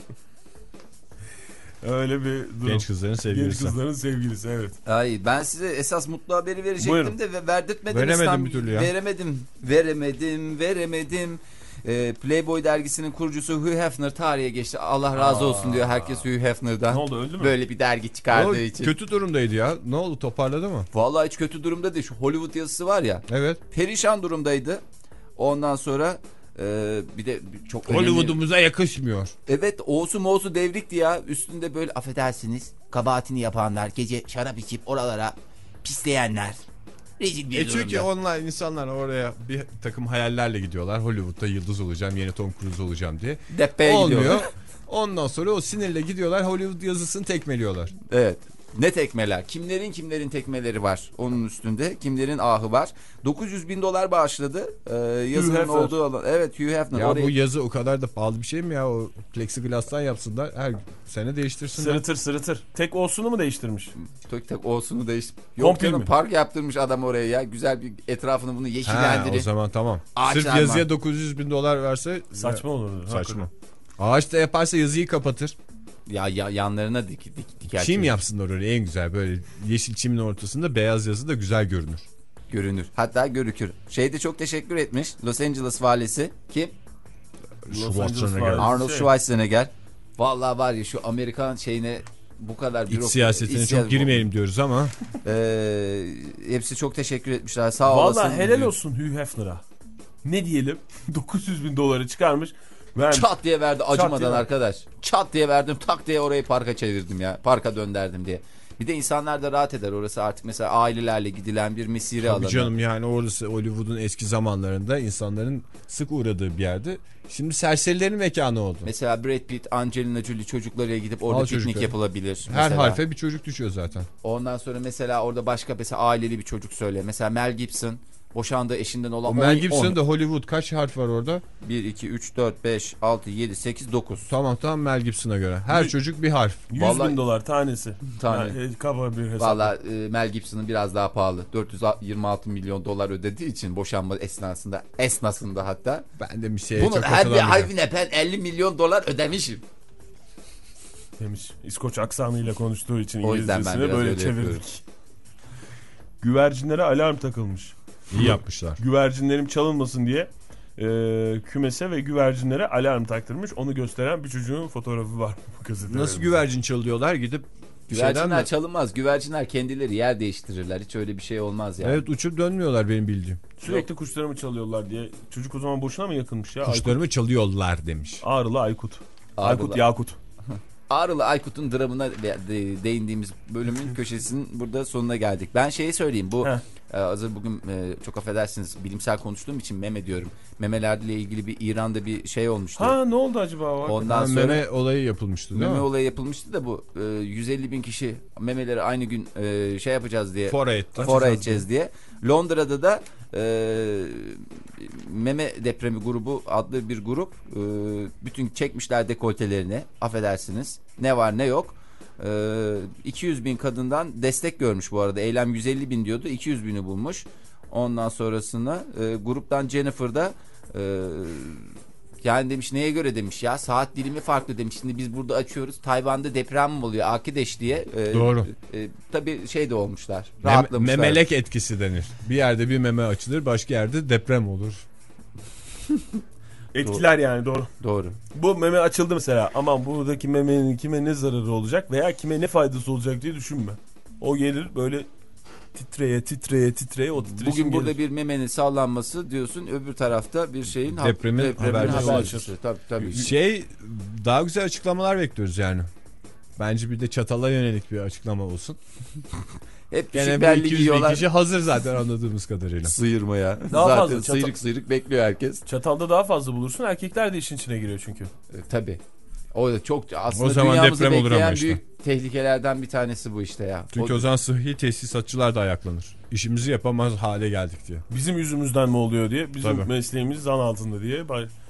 Öyle bir durum. Genç kızların Genç sevgilisi. kızların sevgilisi, evet. Ay ben size esas mutlu haberi verecektim Buyurun. de ve verdirtmedim. Veremedim İslam- bir türlü ya. Veremedim. Veremedim. Veremedim. Ee, Playboy dergisinin kurucusu Hugh Hefner tarihe geçti. Allah razı olsun diyor herkes Hugh Hefner'dan. Ne oldu, öldü mü? Böyle bir dergi O çıkardığı için. kötü durumdaydı ya. Ne oldu, toparladı mı? Vallahi hiç kötü durumda değil. Şu Hollywood yazısı var ya. Evet. Perişan durumdaydı. Ondan sonra e, bir de çok önemli. Hollywood'umuza yakışmıyor. Evet Oğuz'u Moğuz'u devrikti ya. Üstünde böyle affedersiniz kabahatini yapanlar, gece şarap içip oralara pisleyenler. Rezil bir E durumda. çünkü onlar, insanlar oraya bir takım hayallerle gidiyorlar. Hollywood'da yıldız olacağım, yeni Tom Cruise olacağım diye. Deppeye Olmuyor. gidiyorlar. Ondan sonra o sinirle gidiyorlar, Hollywood yazısını tekmeliyorlar. Evet. Ne tekmeler? Kimlerin kimlerin tekmeleri var onun üstünde? Kimlerin ahı var? dokuz yüz bin dolar bağışladı. Ee, yazının Hefner. olduğu alan. Evet Hugh Hefner. Ya Oraya... bu yazı o kadar da pahalı bir şey mi ya? O plexiglas'tan yapsınlar, her sene değiştirsinler. Sırıtır sırıtır. Tek olsunu mu değiştirmiş? Tek tek olsunu değişti. Yok Komple canım mi? park yaptırmış adam oraya ya. Güzel bir etrafını bunu Ha, yeşillendirin. o zaman tamam. Ağaçlar Sırf yazıya var. dokuz yüz bin dolar verse Saçma olur. saçma. Ağaç da yaparsa yazıyı kapatır. Ya, ya yanlarına dik, dik, diker. Çim çim yapsınlar oraya, en güzel böyle yeşil çimin ortasında beyaz yazı da güzel görünür. Görünür. Hatta görükür. Şeyde çok teşekkür etmiş. Los Angeles valisi. Kim? Schwarzenegger. valisi. Arnold Şey. Schwarzenegger. Vallahi var ya şu Amerikan şeyine bu kadar İç bürok- siyasetine iç çok siyaset- girmeyelim diyoruz ama. Ee, hepsi çok teşekkür etmişler. Sağ olasın. Valla helal olsun Hugh Hefner'a. Ne diyelim? dokuz yüz bin doları çıkarmış. Ben Çat diye verdi acımadan diye ver- arkadaş. Çat diye verdim, tak diye orayı parka çevirdim ya. Parka dönderdim diye. Bir de insanlar da rahat eder. Orası artık mesela ailelerle gidilen bir mesire Tabii alanı. canım, yani orası Hollywood'un eski zamanlarında insanların sık uğradığı bir yerdi. Şimdi serserilerin mekanı oldu. Mesela Brad Pitt, Angelina Jolie çocuklarıyla gidip orada Al piknik çocukları. yapılabilir. Her mesela. harfe bir çocuk düşüyor zaten. Ondan sonra mesela orada başka mesela aileli bir çocuk söyle. Mesela Mel Gibson boşandığı eşinden olan O Mel on- Gibson'ın da Hollywood kaç harf var orada? bir, iki, üç, dört, beş, altı, yedi, sekiz, dokuz. Tamam tamam, Mel Gibson'a göre. Her Yüz- çocuk bir harf. yüz Vallahi- bin dolar tanesi. Tane. Yani, kaba bir hesap. Valla e, Mel Gibson'ın biraz daha pahalı. dört yüz yirmi altı milyon dolar ödediği için boşanma esnasında, esnasında hatta. Ben de bir şeye Bunun çok her bir katılamayacağım. harfine ben elli milyon dolar ödemişim. Demiş. İskoç aksanıyla konuştuğu için O yüzden ben İngilizcesini biraz böyle öyle çevirdik. yapıyorum. Güvercinlere alarm takılmış. İyi yapmışlar. Güvercinlerim çalınmasın diye e, kümese ve güvercinlere alarm taktırmış. Onu gösteren bir çocuğun fotoğrafı var. Nasıl güvercin çalıyorlar, gidip şeyden Güvercinler mi? çalınmaz. Güvercinler kendileri yer değiştirirler. Hiç öyle bir şey olmaz yani. Evet, uçup dönmüyorlar benim bildiğim. Sürekli kuşlarımı çalıyorlar diye. Çocuk o zaman boşuna mı yakınmış ya? Aykut. Kuşlarımı çalıyorlar demiş. Ağrılı Aykut. Ağrılı. Aykut Yakut. Ağrılı Aykut'un dramına değindiğimiz bölümün köşesinin burada sonuna geldik. Ben şeyi söyleyeyim. Bu e, hazır bugün e, çok affedersiniz bilimsel konuştuğum için meme diyorum. Memelerle ilgili bir İran'da bir şey olmuştu. Ha ne oldu acaba? Ondan sonra meme olayı yapılmıştı değil meme mi? olayı yapılmıştı da bu e, yüz elli bin kişi memeleri aynı gün e, şey yapacağız diye. Fora etti. Fora edeceğiz diye. Londra'da da e, meme depremi grubu adlı bir grup e, bütün çekmişler dekoltelerini, affedersiniz ne var ne yok. e, iki yüz bin kadından destek görmüş bu arada. Eylem yüz elli bin diyordu, iki yüz bini bulmuş. Ondan sonrasında e, gruptan Jennifer da e, yani demiş neye göre demiş ya, saat dilimi farklı demiş. Şimdi biz burada açıyoruz, Tayvan'da deprem mi oluyor Akideş diye. E, Doğru. E, tabii şey de olmuşlar, Mem- rahatlamışlar. memelek etkisi denir. Bir yerde bir meme açılır, başka yerde deprem olur. Etkiler yani, doğru. Doğru. Bu meme açıldı mesela. Aman buradaki memenin kime ne zararı olacak veya kime ne faydası olacak diye düşünme. O gelir böyle titreye titreye titreye o titreşim Bugün burada gelir. bir memenin sallanması diyorsun, öbür tarafta bir şeyin Depremin depremin habercisi. habercisi. Tabii tabii. Şey, daha güzel açıklamalar bekliyoruz yani. Bence bir de çatala yönelik bir açıklama olsun. Hep Gene küçük bu belli iki yüz bin giyiyorlar. kişi hazır zaten anladığımız kadarıyla. Sıyırmaya. Daha Zaten fazla çatal- sıyrık sıyrık bekliyor herkes. Çatalda daha fazla bulursun. Erkekler de işin içine giriyor çünkü. E, tabii. O da çok aslında O zaman dünyamızı deprem olur bekleyen ama işte. büyük tehlikelerden bir tanesi bu işte ya. Çünkü o, o zaman sıhhi tesisatçılar da ayaklanır. İşimizi yapamaz hale geldik diye. Bizim yüzümüzden mi oluyor diye. Bizim Tabii. mesleğimiz zan altında diye.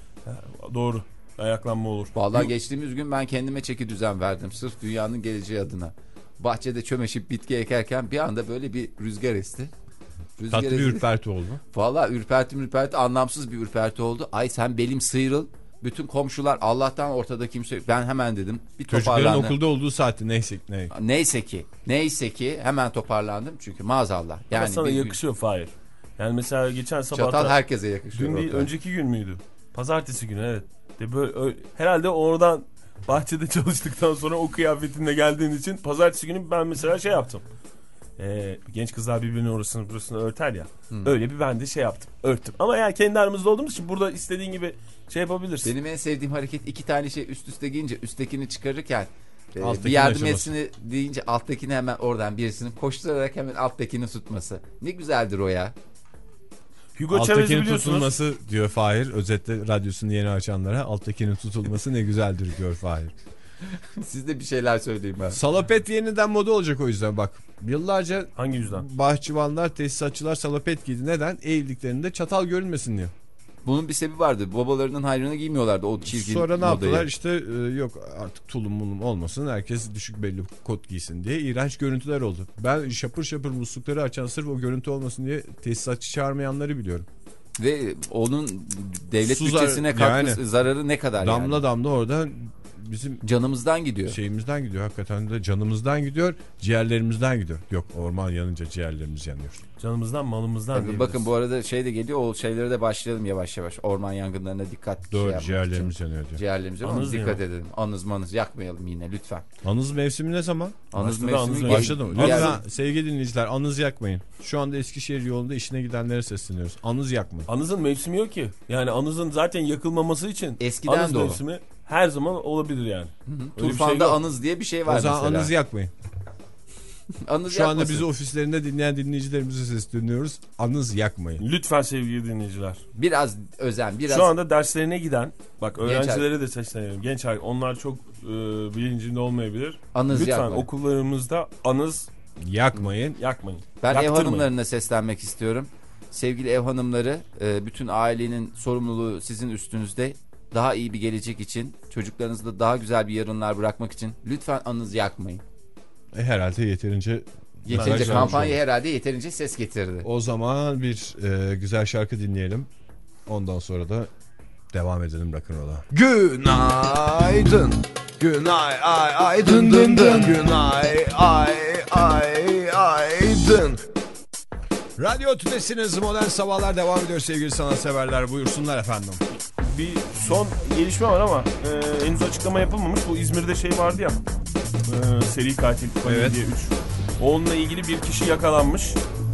Doğru. Ayaklanma olur. Vallahi geçtiğimiz gün ben kendime çeki düzen verdim. Sırf dünyanın geleceği adına. Bahçede çömeşip bitki ekerken bir anda böyle bir rüzgar esti. Rüzgar Tatlı bir esti. ürperti oldu. Vallahi ürperti ürperti anlamsız bir ürperti oldu. Ay sen belim sıyrıl. Bütün komşular, Allah'tan ortada kimse yok. Ben hemen dedim bir Çocukların toparlandım. okulda olduğu saatte neyse ne. Neyse ki neyse ki hemen toparlandım. Çünkü maazallah. Yani Yani sana bir- yakışıyor Fahir. Yani mesela geçen sabah Çatal herkese yakışıyor. dün değil, Oktay. önceki gün müydü? Pazartesi günü, evet. De böyle ö- herhalde oradan bahçede çalıştıktan sonra o kıyafetinle geldiğin için pazartesi günü ben mesela şey yaptım. Ee, genç kızlar birbirinin orasını burasını örter ya. Hmm. Öyle bir ben de şey yaptım. Örttüm. Ama yani kendi aramızda olduğumuz için burada istediğin gibi şey yapabilirsin. Benim en sevdiğim hareket iki tane şey üst üste giyince üsttekini çıkarırken e, Alttakini bir yardım açılması. etsini deyince alttakini hemen oradan birisinin koşturarak hemen alttakini tutması. Ne güzeldir o ya. Hugo Chavez'i Alttakinin biliyorsunuz. tutulması diyor Fahir. Özetle radyosunu yeni açanlara alttakinin tutulması ne güzeldir diyor Fahir. Siz de bir şeyler söyleyin ben. Salopet yeniden moda olacak o yüzden bak. Yıllarca Hangi yüzden? bahçıvanlar, tesisatçılar salopet giydi. Neden? Eğildiklerinde çatal görünmesin diye. Bunun bir sebebi vardı. Babalarının hayrına giymiyorlardı o çizgi Sonra ne modayı. yaptılar? İşte e, yok artık tulum mulum olmasın. Herkes düşük belli kot giysin diye iğrenç görüntüler oldu. Ben şapır şapır muslukları açan sırf o görüntü olmasın diye tesisatçı çağırmayanları biliyorum. Ve onun devlet Su zar- bütçesine katkısı, yani. zararı ne kadar Damla yani? damla orada bizim Canımızdan gidiyor. şeyimizden gidiyor. Hakikaten de canımızdan gidiyor, ciğerlerimizden gidiyor. Yok, orman yanınca ciğerlerimiz yanıyor. Canımızdan, malımızdan Tabii diyebiliriz. bakın bu arada şey de geliyor, o şeylere de başlayalım yavaş yavaş. Orman yangınlarına dikkat. Doğru, şey yapmak ciğerlerimiz için. yanıyor diyor. Ciğerlerimize ama Anız dikkat yanıyor. edelim. Anız manız yakmayalım yine lütfen. Anız mevsimi ne zaman? Anız Başladı, anız mevsimi mevsimi. Başladı mı? Gel- Lütfen sevgili dinleyiciler, anız yakmayın. Şu anda Eskişehir yolunda işine gidenlere sesleniyoruz. Anız yakmayın. Anızın mevsimi yok ki. Yani anızın zaten yakılmaması için Eskiden anız de o. mevsimi her zaman olabilir yani. Öyle bir şey Turfan'da yok. anız diye bir şey var O zaman mesela. anız yakmayın. Anız Şu anda yakmasın. bizi ofislerinde dinleyen dinleyicilerimize sesleniyoruz. Anız yakmayın. Lütfen sevgili dinleyiciler. Biraz özen, biraz Şu anda derslerine giden, bak öğrencilere de sesleniyorum. Genç ay, onlar çok e, bilincinde olmayabilir. anız Lütfen yakmayın. okullarımızda anız Yakmayın. yakmayın. Ben ev Yaktırmayın. hanımlarına seslenmek istiyorum. Sevgili ev hanımları, e, bütün ailenin sorumluluğu sizin üstünüzde. Daha iyi bir gelecek için, çocuklarınızda daha güzel bir yarınlar bırakmak için lütfen anız yakmayın. E, herhalde yeterince Yeterince mesaj kampanya vermiş herhalde yeterince ses getirdi. olduk. O zaman bir e, güzel şarkı dinleyelim. Ondan sonra da devam edelim rock'n'roll'a. Günaydın. Günay ay ay dın dın dın. Günay ay ay ay dın. Radyo Tütesi'niz, Modern Sabahlar devam ediyor sevgili sanatseverler. Buyursunlar efendim. Bir son gelişme var ama e, henüz açıklama yapılmamış. Bu İzmir'de şey vardı ya, e, seri katil Evet. diye üç. Onunla ilgili bir kişi yakalanmış.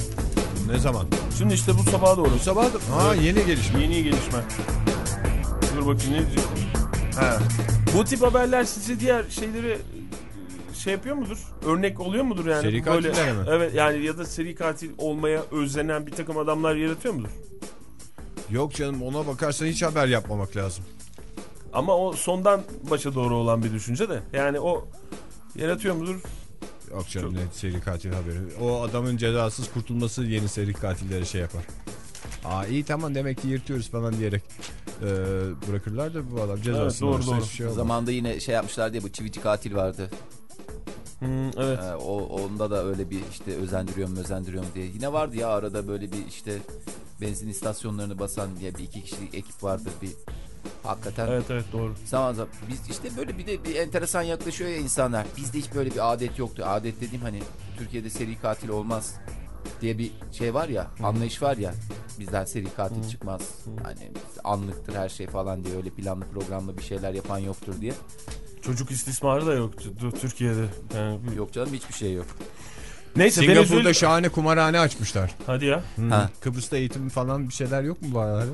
Ne zaman? Şimdi işte bu sabaha doğru. Bu sabah da... Ha, yeni gelişme. Yeni gelişme. Dur bakayım ne diyecek? Ha. Bu tip haberler sizi diğer şeyleri şey yapıyor mudur? Örnek oluyor mudur yani? Seri katillere mi? Evet yani ya da seri katil olmaya özlenen bir takım adamlar yaratıyor mudur? Yok canım, ona bakarsan hiç haber yapmamak lazım. Ama o sondan başa doğru olan bir düşünce de. Yani o yaratıyor mudur? Yok canım, Çok... ne seri katil haberi. O adamın cezasız kurtulması yeni seri katillere şey yapar. Aa iyi tamam, demek ki yırtıyoruz falan diyerek e, bırakırlar da bu adam cezasını evet, doğru, doğru. Şey zamanında yine şey yapmışlar diye, bu çivici katil vardı. Hmm, evet. Ee, o onda da öyle bir işte özendiriyorum özendiriyorum diye. Yine vardı ya arada böyle bir işte benzin istasyonlarını basan diye bir iki kişilik ekip vardı bir. Hakikaten. Evet evet doğru. Zaman zaman biz işte böyle bir de bir enteresan yaklaşıyor ya insanlar. Bizde hiç böyle bir adet yoktu. Adet dediğim hani Türkiye'de seri katil olmaz diye bir şey var ya, Hı. anlayış var ya. Bizden seri katil Hı. çıkmaz. Hı. Hani anlıktır her şey falan diye, öyle planlı programlı bir şeyler yapan yoktur diye. Çocuk istismarı da yoktu Türkiye'de. Yani... Yok canım, hiçbir şey yok. Neyse, Singapur'da Venezuela... şahane kumarhane açmışlar. Hadi ya. Hmm. Ha. Kıbrıs'ta eğitim falan bir şeyler yok mu bu aralarda?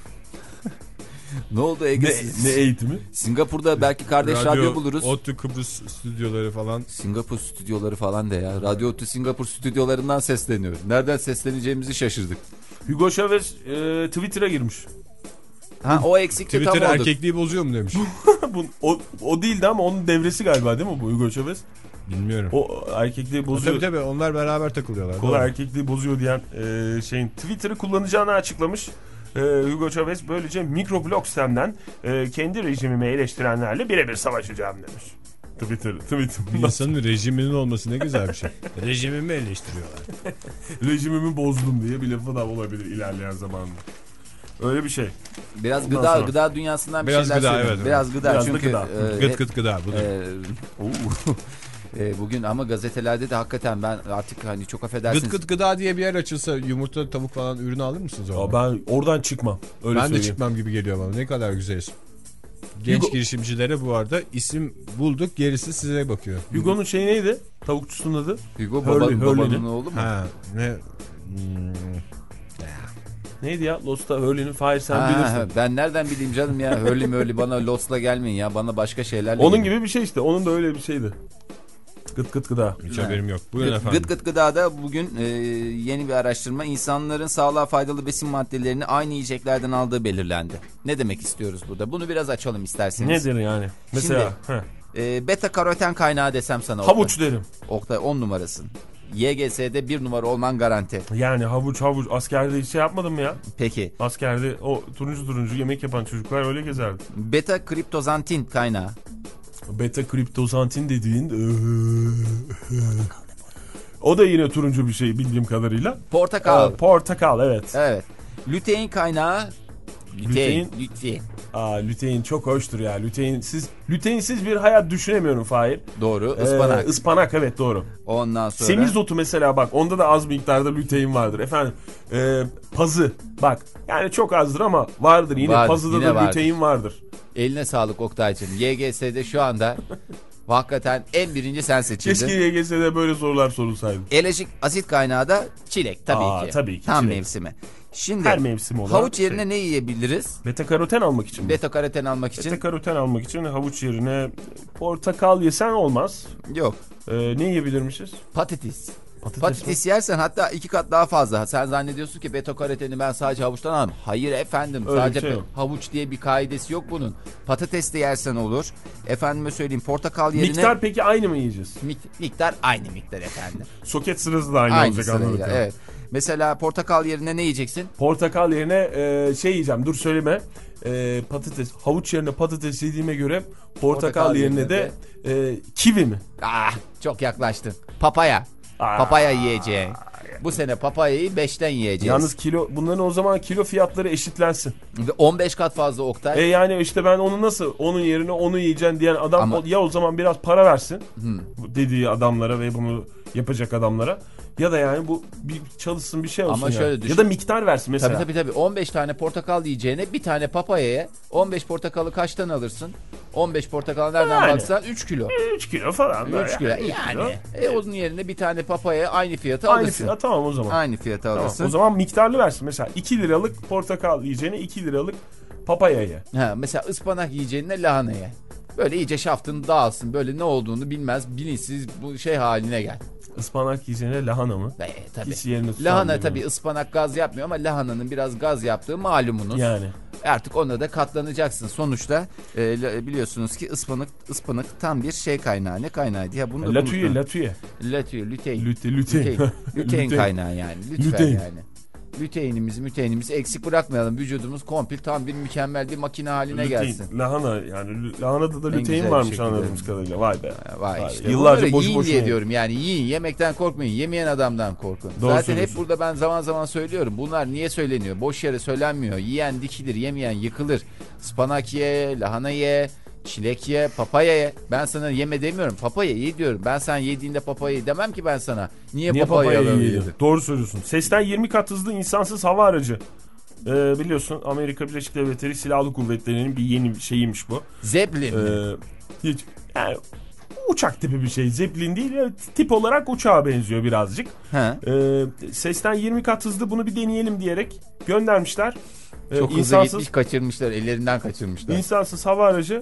Ne oldu Ege? Ne, ne eğitimi? Singapur'da belki kardeş radyo, radyo buluruz. ODTÜ Kıbrıs stüdyoları falan. Singapur stüdyoları falan de ya. Radyo ODTÜ Singapur stüdyolarından sesleniyor. Nereden sesleneceğimizi şaşırdık. Hugo Chavez e, Twitter'a girmiş. Ha, o eksikti tam oldu. Twitter erkekliği bozuyor mu demiş. bu, o, o değildi ama onun devresi galiba değil mi bu Hugo Chavez? Bilmiyorum. O erkekliği bozuyor. Tabii tabii, onlar beraber takılıyorlar. Kola erkekliği bozuyor diyen e, şeyin Twitter'ı kullanacağını açıklamış. E, Hugo Chavez böylece mikroblog sitemden e, kendi rejimimi eleştirenlerle birebir savaşacağım demiş. Twitter, Twitter. Bir insanın rejiminin olması ne güzel bir şey. Rejimimi eleştiriyorlar. Rejimimi bozdum diye bir lafı da olabilir ilerleyen zamanda. Öyle bir şey. Biraz Ondan gıda sonra. gıda dünyasından bir biraz şeyler gıda, söyleyeyim. Evet, Biraz gıda biraz çünkü gıda. E, gıt gıt gıda budur. E, e, bugün ama gazetelerde de hakikaten ben artık hani çok affedersiniz. Gıt gıt gıda diye bir yer açılsa yumurta, tavuk falan ürünü alır mısınız orada? Ben oradan çıkmam. Öyle ben söyleyeyim. de çıkmam gibi geliyor bana. Ne kadar güzel isim. Genç Hugo... girişimcilere bu arada isim bulduk, gerisi size bakıyor. Hugo'nun şey neydi? Tavukçusunun adı? Hugo Hurley, baba, babanın oğlu mu? Ha, ne? Hmm. Neydi ya? Lost'ta Hurley'nin, Fahir sen ha, bilirsin. Ben nereden bileyim canım ya? Hurley Hurley bana Lost'la gelmeyin ya. Bana başka şeylerle onun gelin. gibi bir şey işte. Onun da öyle bir şeydi. Gıt gıt gıda. Hiç ha. haberim yok. Buyurun gıt, efendim. Gıt gıt gıdada bugün e, yeni bir araştırma, insanların sağlığa faydalı besin maddelerini aynı yiyeceklerden aldığı belirlendi. Ne demek istiyoruz burada? Bunu biraz açalım isterseniz. Nedir yani? Mesela Şimdi, e, beta karoten kaynağı desem sana. Havuç Oktay. derim. Oktay on numarasın. Y G S'de bir numara olman garanti. Yani havuç havuç askerde hiç şey yapmadım mı ya? Peki. Askerde o turuncu turuncu yemek yapan çocuklar öyle gezerdi. Beta kriptozantin kaynağı. Beta kriptozantin dediğin o da yine turuncu bir şey bildiğim kadarıyla. Portakal. Ee, portakal evet. Evet. Lütein kaynağı. Lütein. Lütein. Aa, lütein çok hoştur ya. Lüteinsiz, lüteinsiz bir hayat düşünemiyorum Fahir. Doğru. Ispanak. Ee, ıspanak evet doğru. Ondan sonra. Semizotu mesela bak, onda da az miktarda lütein vardır. Efendim e, pazı bak yani çok azdır ama vardır yine, vardır, pazıda yine da vardır. Lütein vardır. Eline sağlık Oktay'cığım. Y G S'de şu anda hakikaten en birinci sen seçildin. Keşke Y G S'de böyle sorular sorulsaydı. Elejik asit kaynağı da çilek tabii Aa, ki. Tabii ki. Tam çilek. mevsimi. Şimdi her mevsim olan havuç yerine şey. ne yiyebiliriz? Beta karoten almak için mi? Beta karoten almak için. Beta karoten almak için havuç yerine portakal yesen olmaz. Yok. Ee, ne yiyebilirmişiz? Patates. Patates, Patates yersen hatta iki kat daha fazla. Sen zannediyorsun ki beta karoteni ben sadece havuçtan alırım. Hayır efendim. Öyle sadece şey havuç diye bir kaidesi yok bunun. Patates de yersen olur. Efendime söyleyeyim portakal yerine. Miktar peki aynı mı yiyeceğiz? Mik- miktar aynı miktar efendim. Soket sırası da aynı, aynı olacak sırayla, evet. Mesela portakal yerine ne yiyeceksin? Portakal yerine e, şey yiyeceğim. Dur söyleme. E, patates. Havuç yerine patates yediğime göre portakal, portakal yerine, yerine de, de e, kivi mi? Ah, çok yaklaştın. Papaya. Aa. Papaya yiyeceğin. Bu sene papayayı beşten yiyeceğiz. Yalnız kilo, bunların o zaman kilo fiyatları eşitlensin. on beş kat fazla Oktay. E yani işte ben onu nasıl, onun yerine onu yiyeceksin diyen adam Ama... ya o zaman biraz para versin hmm. dediği adamlara ve bunu yapacak adamlara. Ya da yani bu bir çalışsın, bir şey olsun. Ama şöyle yani. Düşün. Ya da miktar versin mesela. Tabii tabii tabii. on beş tane portakal yiyeceğine bir tane papayaya on beş portakalı kaçtan alırsın? on beş portakal nereden yani, baksan üç kilo. üç kilo falan. üç kilo. Yani, yani. E, onun yerine bir tane papaya aynı fiyatı aynı alırsın. Fiyat, tamam o zaman. Aynı fiyatı tamam. alırsın. O zaman miktarlı versin. Mesela iki liralık portakal yiyeceğine iki liralık papaya ye. Ha, mesela ıspanak yiyeceğine lahana ye. Böyle iyice şaftın dağılsın. Böyle ne olduğunu bilmez, bilinçsiz bu şey haline gel. Ispanak yiyeceğine lahana mı? E, tabii. Hiç yerini tutan Lahana değil tabii mi? ıspanak gaz yapmıyor ama lahananın biraz gaz yaptığı malumunuz. Yani. Artık ona da katlanacaksın. Sonuçta e, biliyorsunuz ki ıspanak ıspanak tam bir şey kaynağı. Ne kaynağıydı ya? Bunu da Latüye, unuttum. latüye. Latüye, lutein. Lüte, lütein. Lutein, lutein Lutein. kaynağı yani. Lütfen Lutein. yani. Lüteinimizi, müteinimizi eksik bırakmayalım. Vücudumuz komple tam bir mükemmel bir makine haline Lutein, gelsin. lahana yani lü- lahanada da En güzel lütein bir varmış şekilde. anladığımız kadarıyla. Vay be. Vay Vay. işte. Yıllarca Bunları boşu yiyin boşuna diye ye. diyorum yani, yiyin, yemekten korkmayın, yemeyen adamdan korkun. Doğru Zaten hep söylüyorsun. burada ben zaman zaman söylüyorum, bunlar niye söyleniyor, boş yere söylenmiyor. Yiyen dikilir, yemeyen yıkılır. Ispanak ye, lahana ye, çilek ye, papaya ye. Ben sana yeme demiyorum, papaya ye diyorum. Ben sen yediğinde papaya demem ki ben sana. Niye, Niye papaya papayayı yedin? yedi? Doğru söylüyorsun. Sesten yirmi kat hızlı insansız hava aracı. Ee, biliyorsun Amerika Birleşik Devletleri Silahlı Kuvvetleri'nin bir yeni şeyiymiş bu. Zeppelin mi? Ee, hiç yani uçak tipi bir şey. Zeppelin değil, tip olarak uçağa benziyor birazcık. Ha. Ee, sesten yirmi kat hızlı, bunu bir deneyelim diyerek göndermişler. Ee, Çok hızlı insansız, gitmiş, kaçırmışlar, ellerinden kaçırmışlar. insansız hava aracı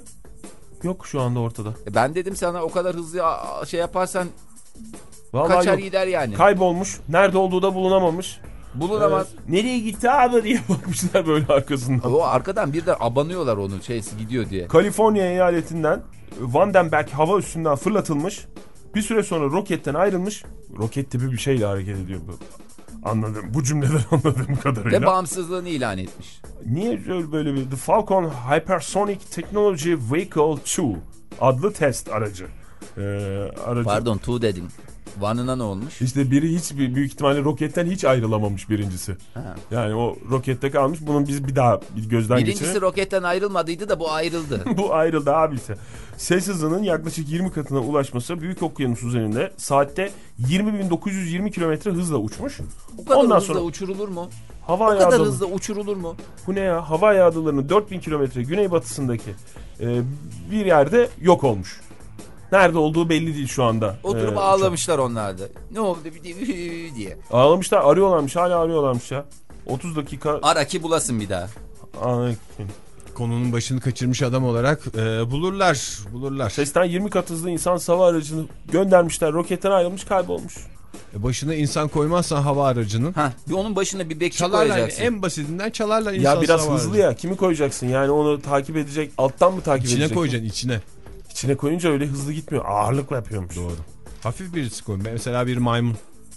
yok şu anda ortada. E ben dedim sana, o kadar hızlı a- şey yaparsan Vallahi kaçar yok. gider yani. Kaybolmuş. Nerede olduğu da bulunamamış. Bulunamaz. Ee, nereye gitti abi diye bakmışlar böyle arkasından. O arkadan birden abanıyorlar onun şeysi gidiyor diye. Kaliforniya eyaletinden Vandenberg hava üstünden fırlatılmış. Bir süre sonra roketten ayrılmış. Roket tipi bir şeyle hareket ediyor bu. Anladım. Bu cümleden anladığım kadarıyla. Ve bağımsızlığını ilan etmiş. Niye şöyle böyle bir The Falcon Hypersonic Technology Vehicle iki adlı test aracı. Ee, aracı. Pardon, two dedin. Van'ına ne olmuş? İşte biri hiç büyük ihtimalle roketten hiç ayrılamamış birincisi. Ha. Yani o rokette kalmış. Bunun biz bir daha bir gözden Birincisi geçirelim. roketten ayrılmadıydı da bu ayrıldı. Bu ayrıldı abisi. Ses hızının yaklaşık yirmi katına ulaşması büyük okyanus üzerinde saatte yirmi bin dokuz yüz yirmi kilometre hızla uçmuş. Bu kadar Ondan hızla sonra uçurulur mu? hava Bu kadar yağdıları, hızla uçurulur mu? bu ne ya? Hava yağdılarının dört bin kilometre güneybatısındaki e, bir yerde yok olmuş. Nerede olduğu belli değil şu anda. Oturup Ee, ağlamışlar onlar da. Ne oldu bir de diye. Ağlamışlar, arıyorlarmış, hala arıyorlarmış ya. otuz dakika. Ara ki bulasın bir daha. Aa, Konunun başını kaçırmış adam olarak e, bulurlar. Bulurlar. sesten yirmi kat hızlı insan hava aracını göndermişler. Roketten ayrılmış, kaybolmuş. E, başına insan koymazsan hava aracının. Ha, bir onun başına bir bekçi Çalarlar, koyacaksın. en basitinden çalarlar insan. Ya biraz hızlı ya. Kimi koyacaksın? Yani onu takip edecek. Alttan mı takip İçine edecek? koyacaksın içine. İçine koyunca öyle hızlı gitmiyor. Ağırlıkla yapıyormuş. Doğru. Hafif birisi koy. Mesela bir maymun.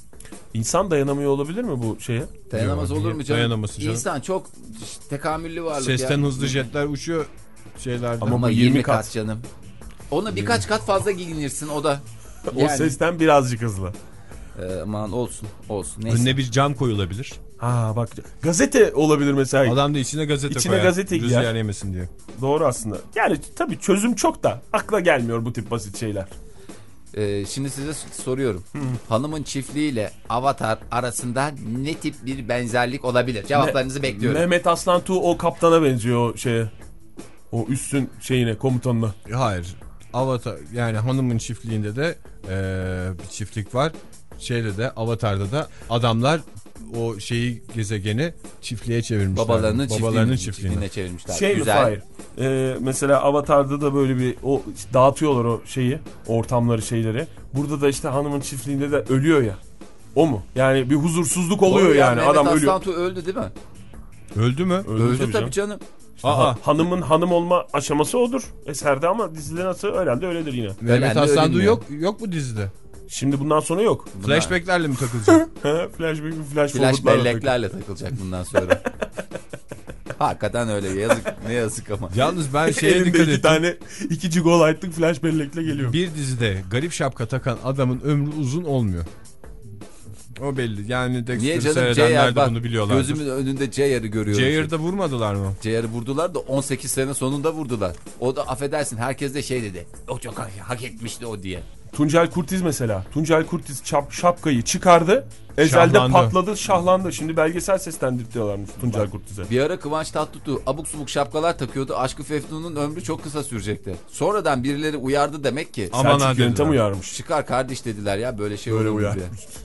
İnsan dayanamıyor olabilir mi bu şeye? Dayanamaz Yok, olur mu canım? dayanamasın canım. İnsan çok tekamüllü varlık Sesten ya. hızlı jetler uçuyor şeylerden. Ama Ama bu yirmi yirmi kat kat canım. Ona birkaç kat fazla giyinirsin o da. O Yani, sesten birazcık hızlı. e, aman olsun olsun. Neyse. Önüne bir cam koyulabilir. Ha bak, gazete olabilir mesela. Adam da içine gazete İçine koyar. gazete giyer. Rüzgar yemesin diye. Doğru aslında. Yani tabii çözüm çok da akla gelmiyor bu tip basit şeyler. Ee, şimdi size soruyorum. Hanımın çiftliğiyle Avatar arasında ne tip bir benzerlik olabilir? Cevaplarınızı bekliyorum. Mehmet Aslan Tuğ o kaptana benziyor o şeye. O üstün şeyine, komutanına. Hayır. Avatar yani hanımın çiftliğinde de e, bir çiftlik var. Şeyde de Avatar'da da adamlar o şeyi gezegeni çiftliğe çevirmişler. Babalarının, Babalarının çiftliğine, çiftliğine. çiftliğine çevirmişler. Şey mi Güzel. Fahir? Ee, mesela Avatar'da da böyle bir o dağıtıyorlar o şeyi, ortamları, şeyleri. Burada da işte hanımın çiftliğinde de ölüyor ya. O mu? Yani bir huzursuzluk oluyor Doğru ya, yani. Mehmet Adam Aslan ölüyor. Tuğ öldü değil mi? Öldü mü? Öldü tabii canım. Aa. Hanımın hanım olma aşaması odur eserde ama dizide nasıl herhalde öyledir yine. Mehmet Ölen de Aslan Tuğ ölünmüyor. yok yok mu dizide? Şimdi bundan sonra yok. Flashback'lerle mi takılacak? Flashback mi flash, Flash forward'larla belleklerle takılacak bundan sonra. Hakikaten öyle, yazık, ne yazık ama. Yalnız ben takılıyor. şeye Elinde dikkat iki ettim. tane iki cigol ayetlik flash bellekle geliyor. Bir dizide garip şapka takan adamın ömrü uzun olmuyor. O belli. Yani Niye Dexter'ı canım? seyredenler J R de bak, bunu biliyorlar. gözümün önünde J R'ı görüyorum. J R'da vurmadılar mı? J R'ı vurdular da on sekiz sene sonunda vurdular. O da affedersin, herkes de şey dedi. O çok hak, hak etmişti o diye. Tuncel Kurtiz mesela. Tuncel Kurtiz çap, şapkayı çıkardı. Ezelde Şahlandı. patladı, şahlandı. Şimdi belgesel seslendirtiyorlarmış Tuncel Kurtiz'e. Bir ara Kıvanç Tatlıtuğ abuk subuk şapkalar takıyordu. Aşkı Fefnun'un ömrü çok kısa sürecekti. Sonradan birileri uyardı demek ki. Aman ha Selçuk yöntem dediler. uyarmış. Çıkar kardeş dediler ya, böyle şey Böyle olur mu diye. uyarmış.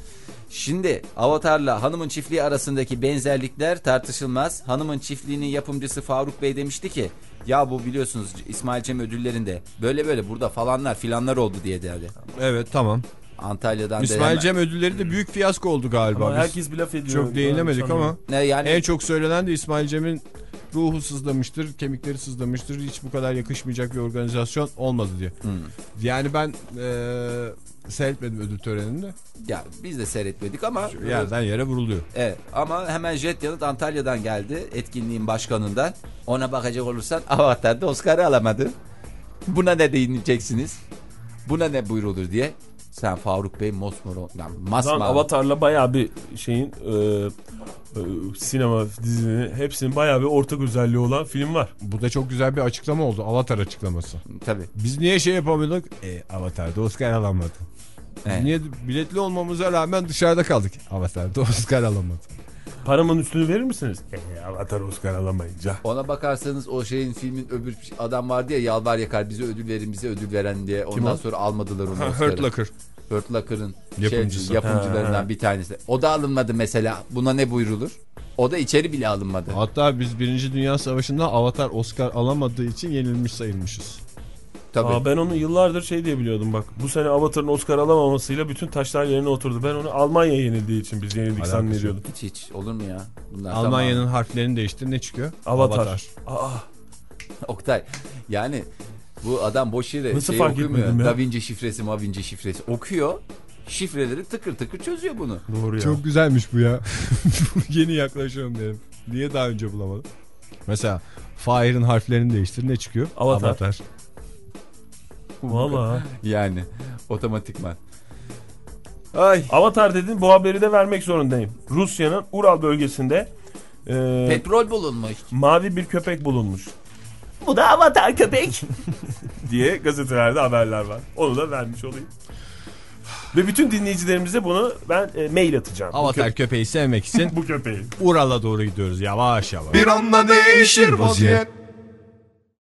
Şimdi Avatar'la Hanımın Çiftliği arasındaki benzerlikler tartışılmaz. Hanımın Çiftliği'nin yapımcısı Faruk Bey demişti ki ya bu biliyorsunuz İsmail Cem ödüllerinde böyle böyle burada falanlar filanlar oldu diye derdi. Evet tamam. Antalya'dan İsmail hemen... Cem ödülleri de büyük fiyasko oldu galiba. Ama Biz herkes bir laf ediyor. çok değinemedik ama ne yani... en çok söylenen de İsmail Cem'in ruhu sızlamıştır, kemikleri sızlamıştır. Hiç bu kadar yakışmayacak bir organizasyon olmadı diye. Hmm. Yani ben ee, seyretmedim ödül töreninde. Ya biz de seyretmedik ama... Şu yerden yere vuruluyor. Evet ama hemen jet yanıt Antalya'dan geldi. Etkinliğin başkanından. Ona bakacak olursan Avatar'da Oscar'ı alamadı. Buna ne değineceksiniz? Buna ne buyrulur diye. Sen Faruk Bey mosmor yani masmavi. Avatar'la bayağı bir şeyin e, e, sinema dizinin hepsinin bayağı bir ortak özelliği olan film var. Bu da çok güzel bir açıklama oldu. Avatar açıklaması. Tabii. Biz niye şey yapamadık? E, Avatar'da Oscar alamadı. Biz evet. Niye biletli olmamıza rağmen dışarıda kaldık? Avatar'da Oscar alamadı. Paramın üstünü verir misiniz? E, Avatar Oscar alamayınca. Ona bakarsanız o şeyin filmin öbür adam vardı ya yalvar yakar bize ödül verin bize ödül veren diye. Ondan sonra almadılar onu Oscar'ı. Hurt Locker. Hurt Locker'ın Yapımcısı. Şey, yapımcılarından ha. bir tanesi. O da alınmadı mesela. Buna ne buyrulur? O da içeri bile alınmadı. Hatta biz Birinci Dünya Savaşı'nda Avatar Oscar alamadığı için yenilmiş sayılmışız. Tabii. Aa, ben onu yıllardır şey diye biliyordum bak. Bu sene Avatar'ın Oscar alamamasıyla bütün taşlar yerine oturdu. Ben onu Almanya yenildiği için biz yenildik zannediyordum. Hiç hiç olur mu ya? Bunlar Almanya'nın tamam. harflerini değiştir ne çıkıyor? Avatar. Avatar. Aa. Oktay yani bu adam boş yere şey okumuyor. Da Vinci şifresi, Ma Vinci şifresi okuyor. Şifreleri tıkır tıkır çözüyor bunu. Doğru ya. Çok güzelmiş bu ya. Yeni yaklaşıyorum derim. Niye daha önce bulamadım? Mesela Fire'ın harflerini değiştir ne çıkıyor? Avatar. Avatar. Valla. Yani otomatikman. Ay. Avatar dedin, bu haberi de vermek zorundayım. Rusya'nın Ural bölgesinde e, petrol bulunmuş. Mavi bir köpek bulunmuş. Bu da Avatar köpek diye gazetelerde haberler var. Onu da vermiş olayım. Ve bütün dinleyicilerimize bunu ben e, mail atacağım. Avatar köpe- köpeği sevmek için bu köpeği. Ural'a doğru gidiyoruz yavaş yavaş. Bir anda değişir vaziyet.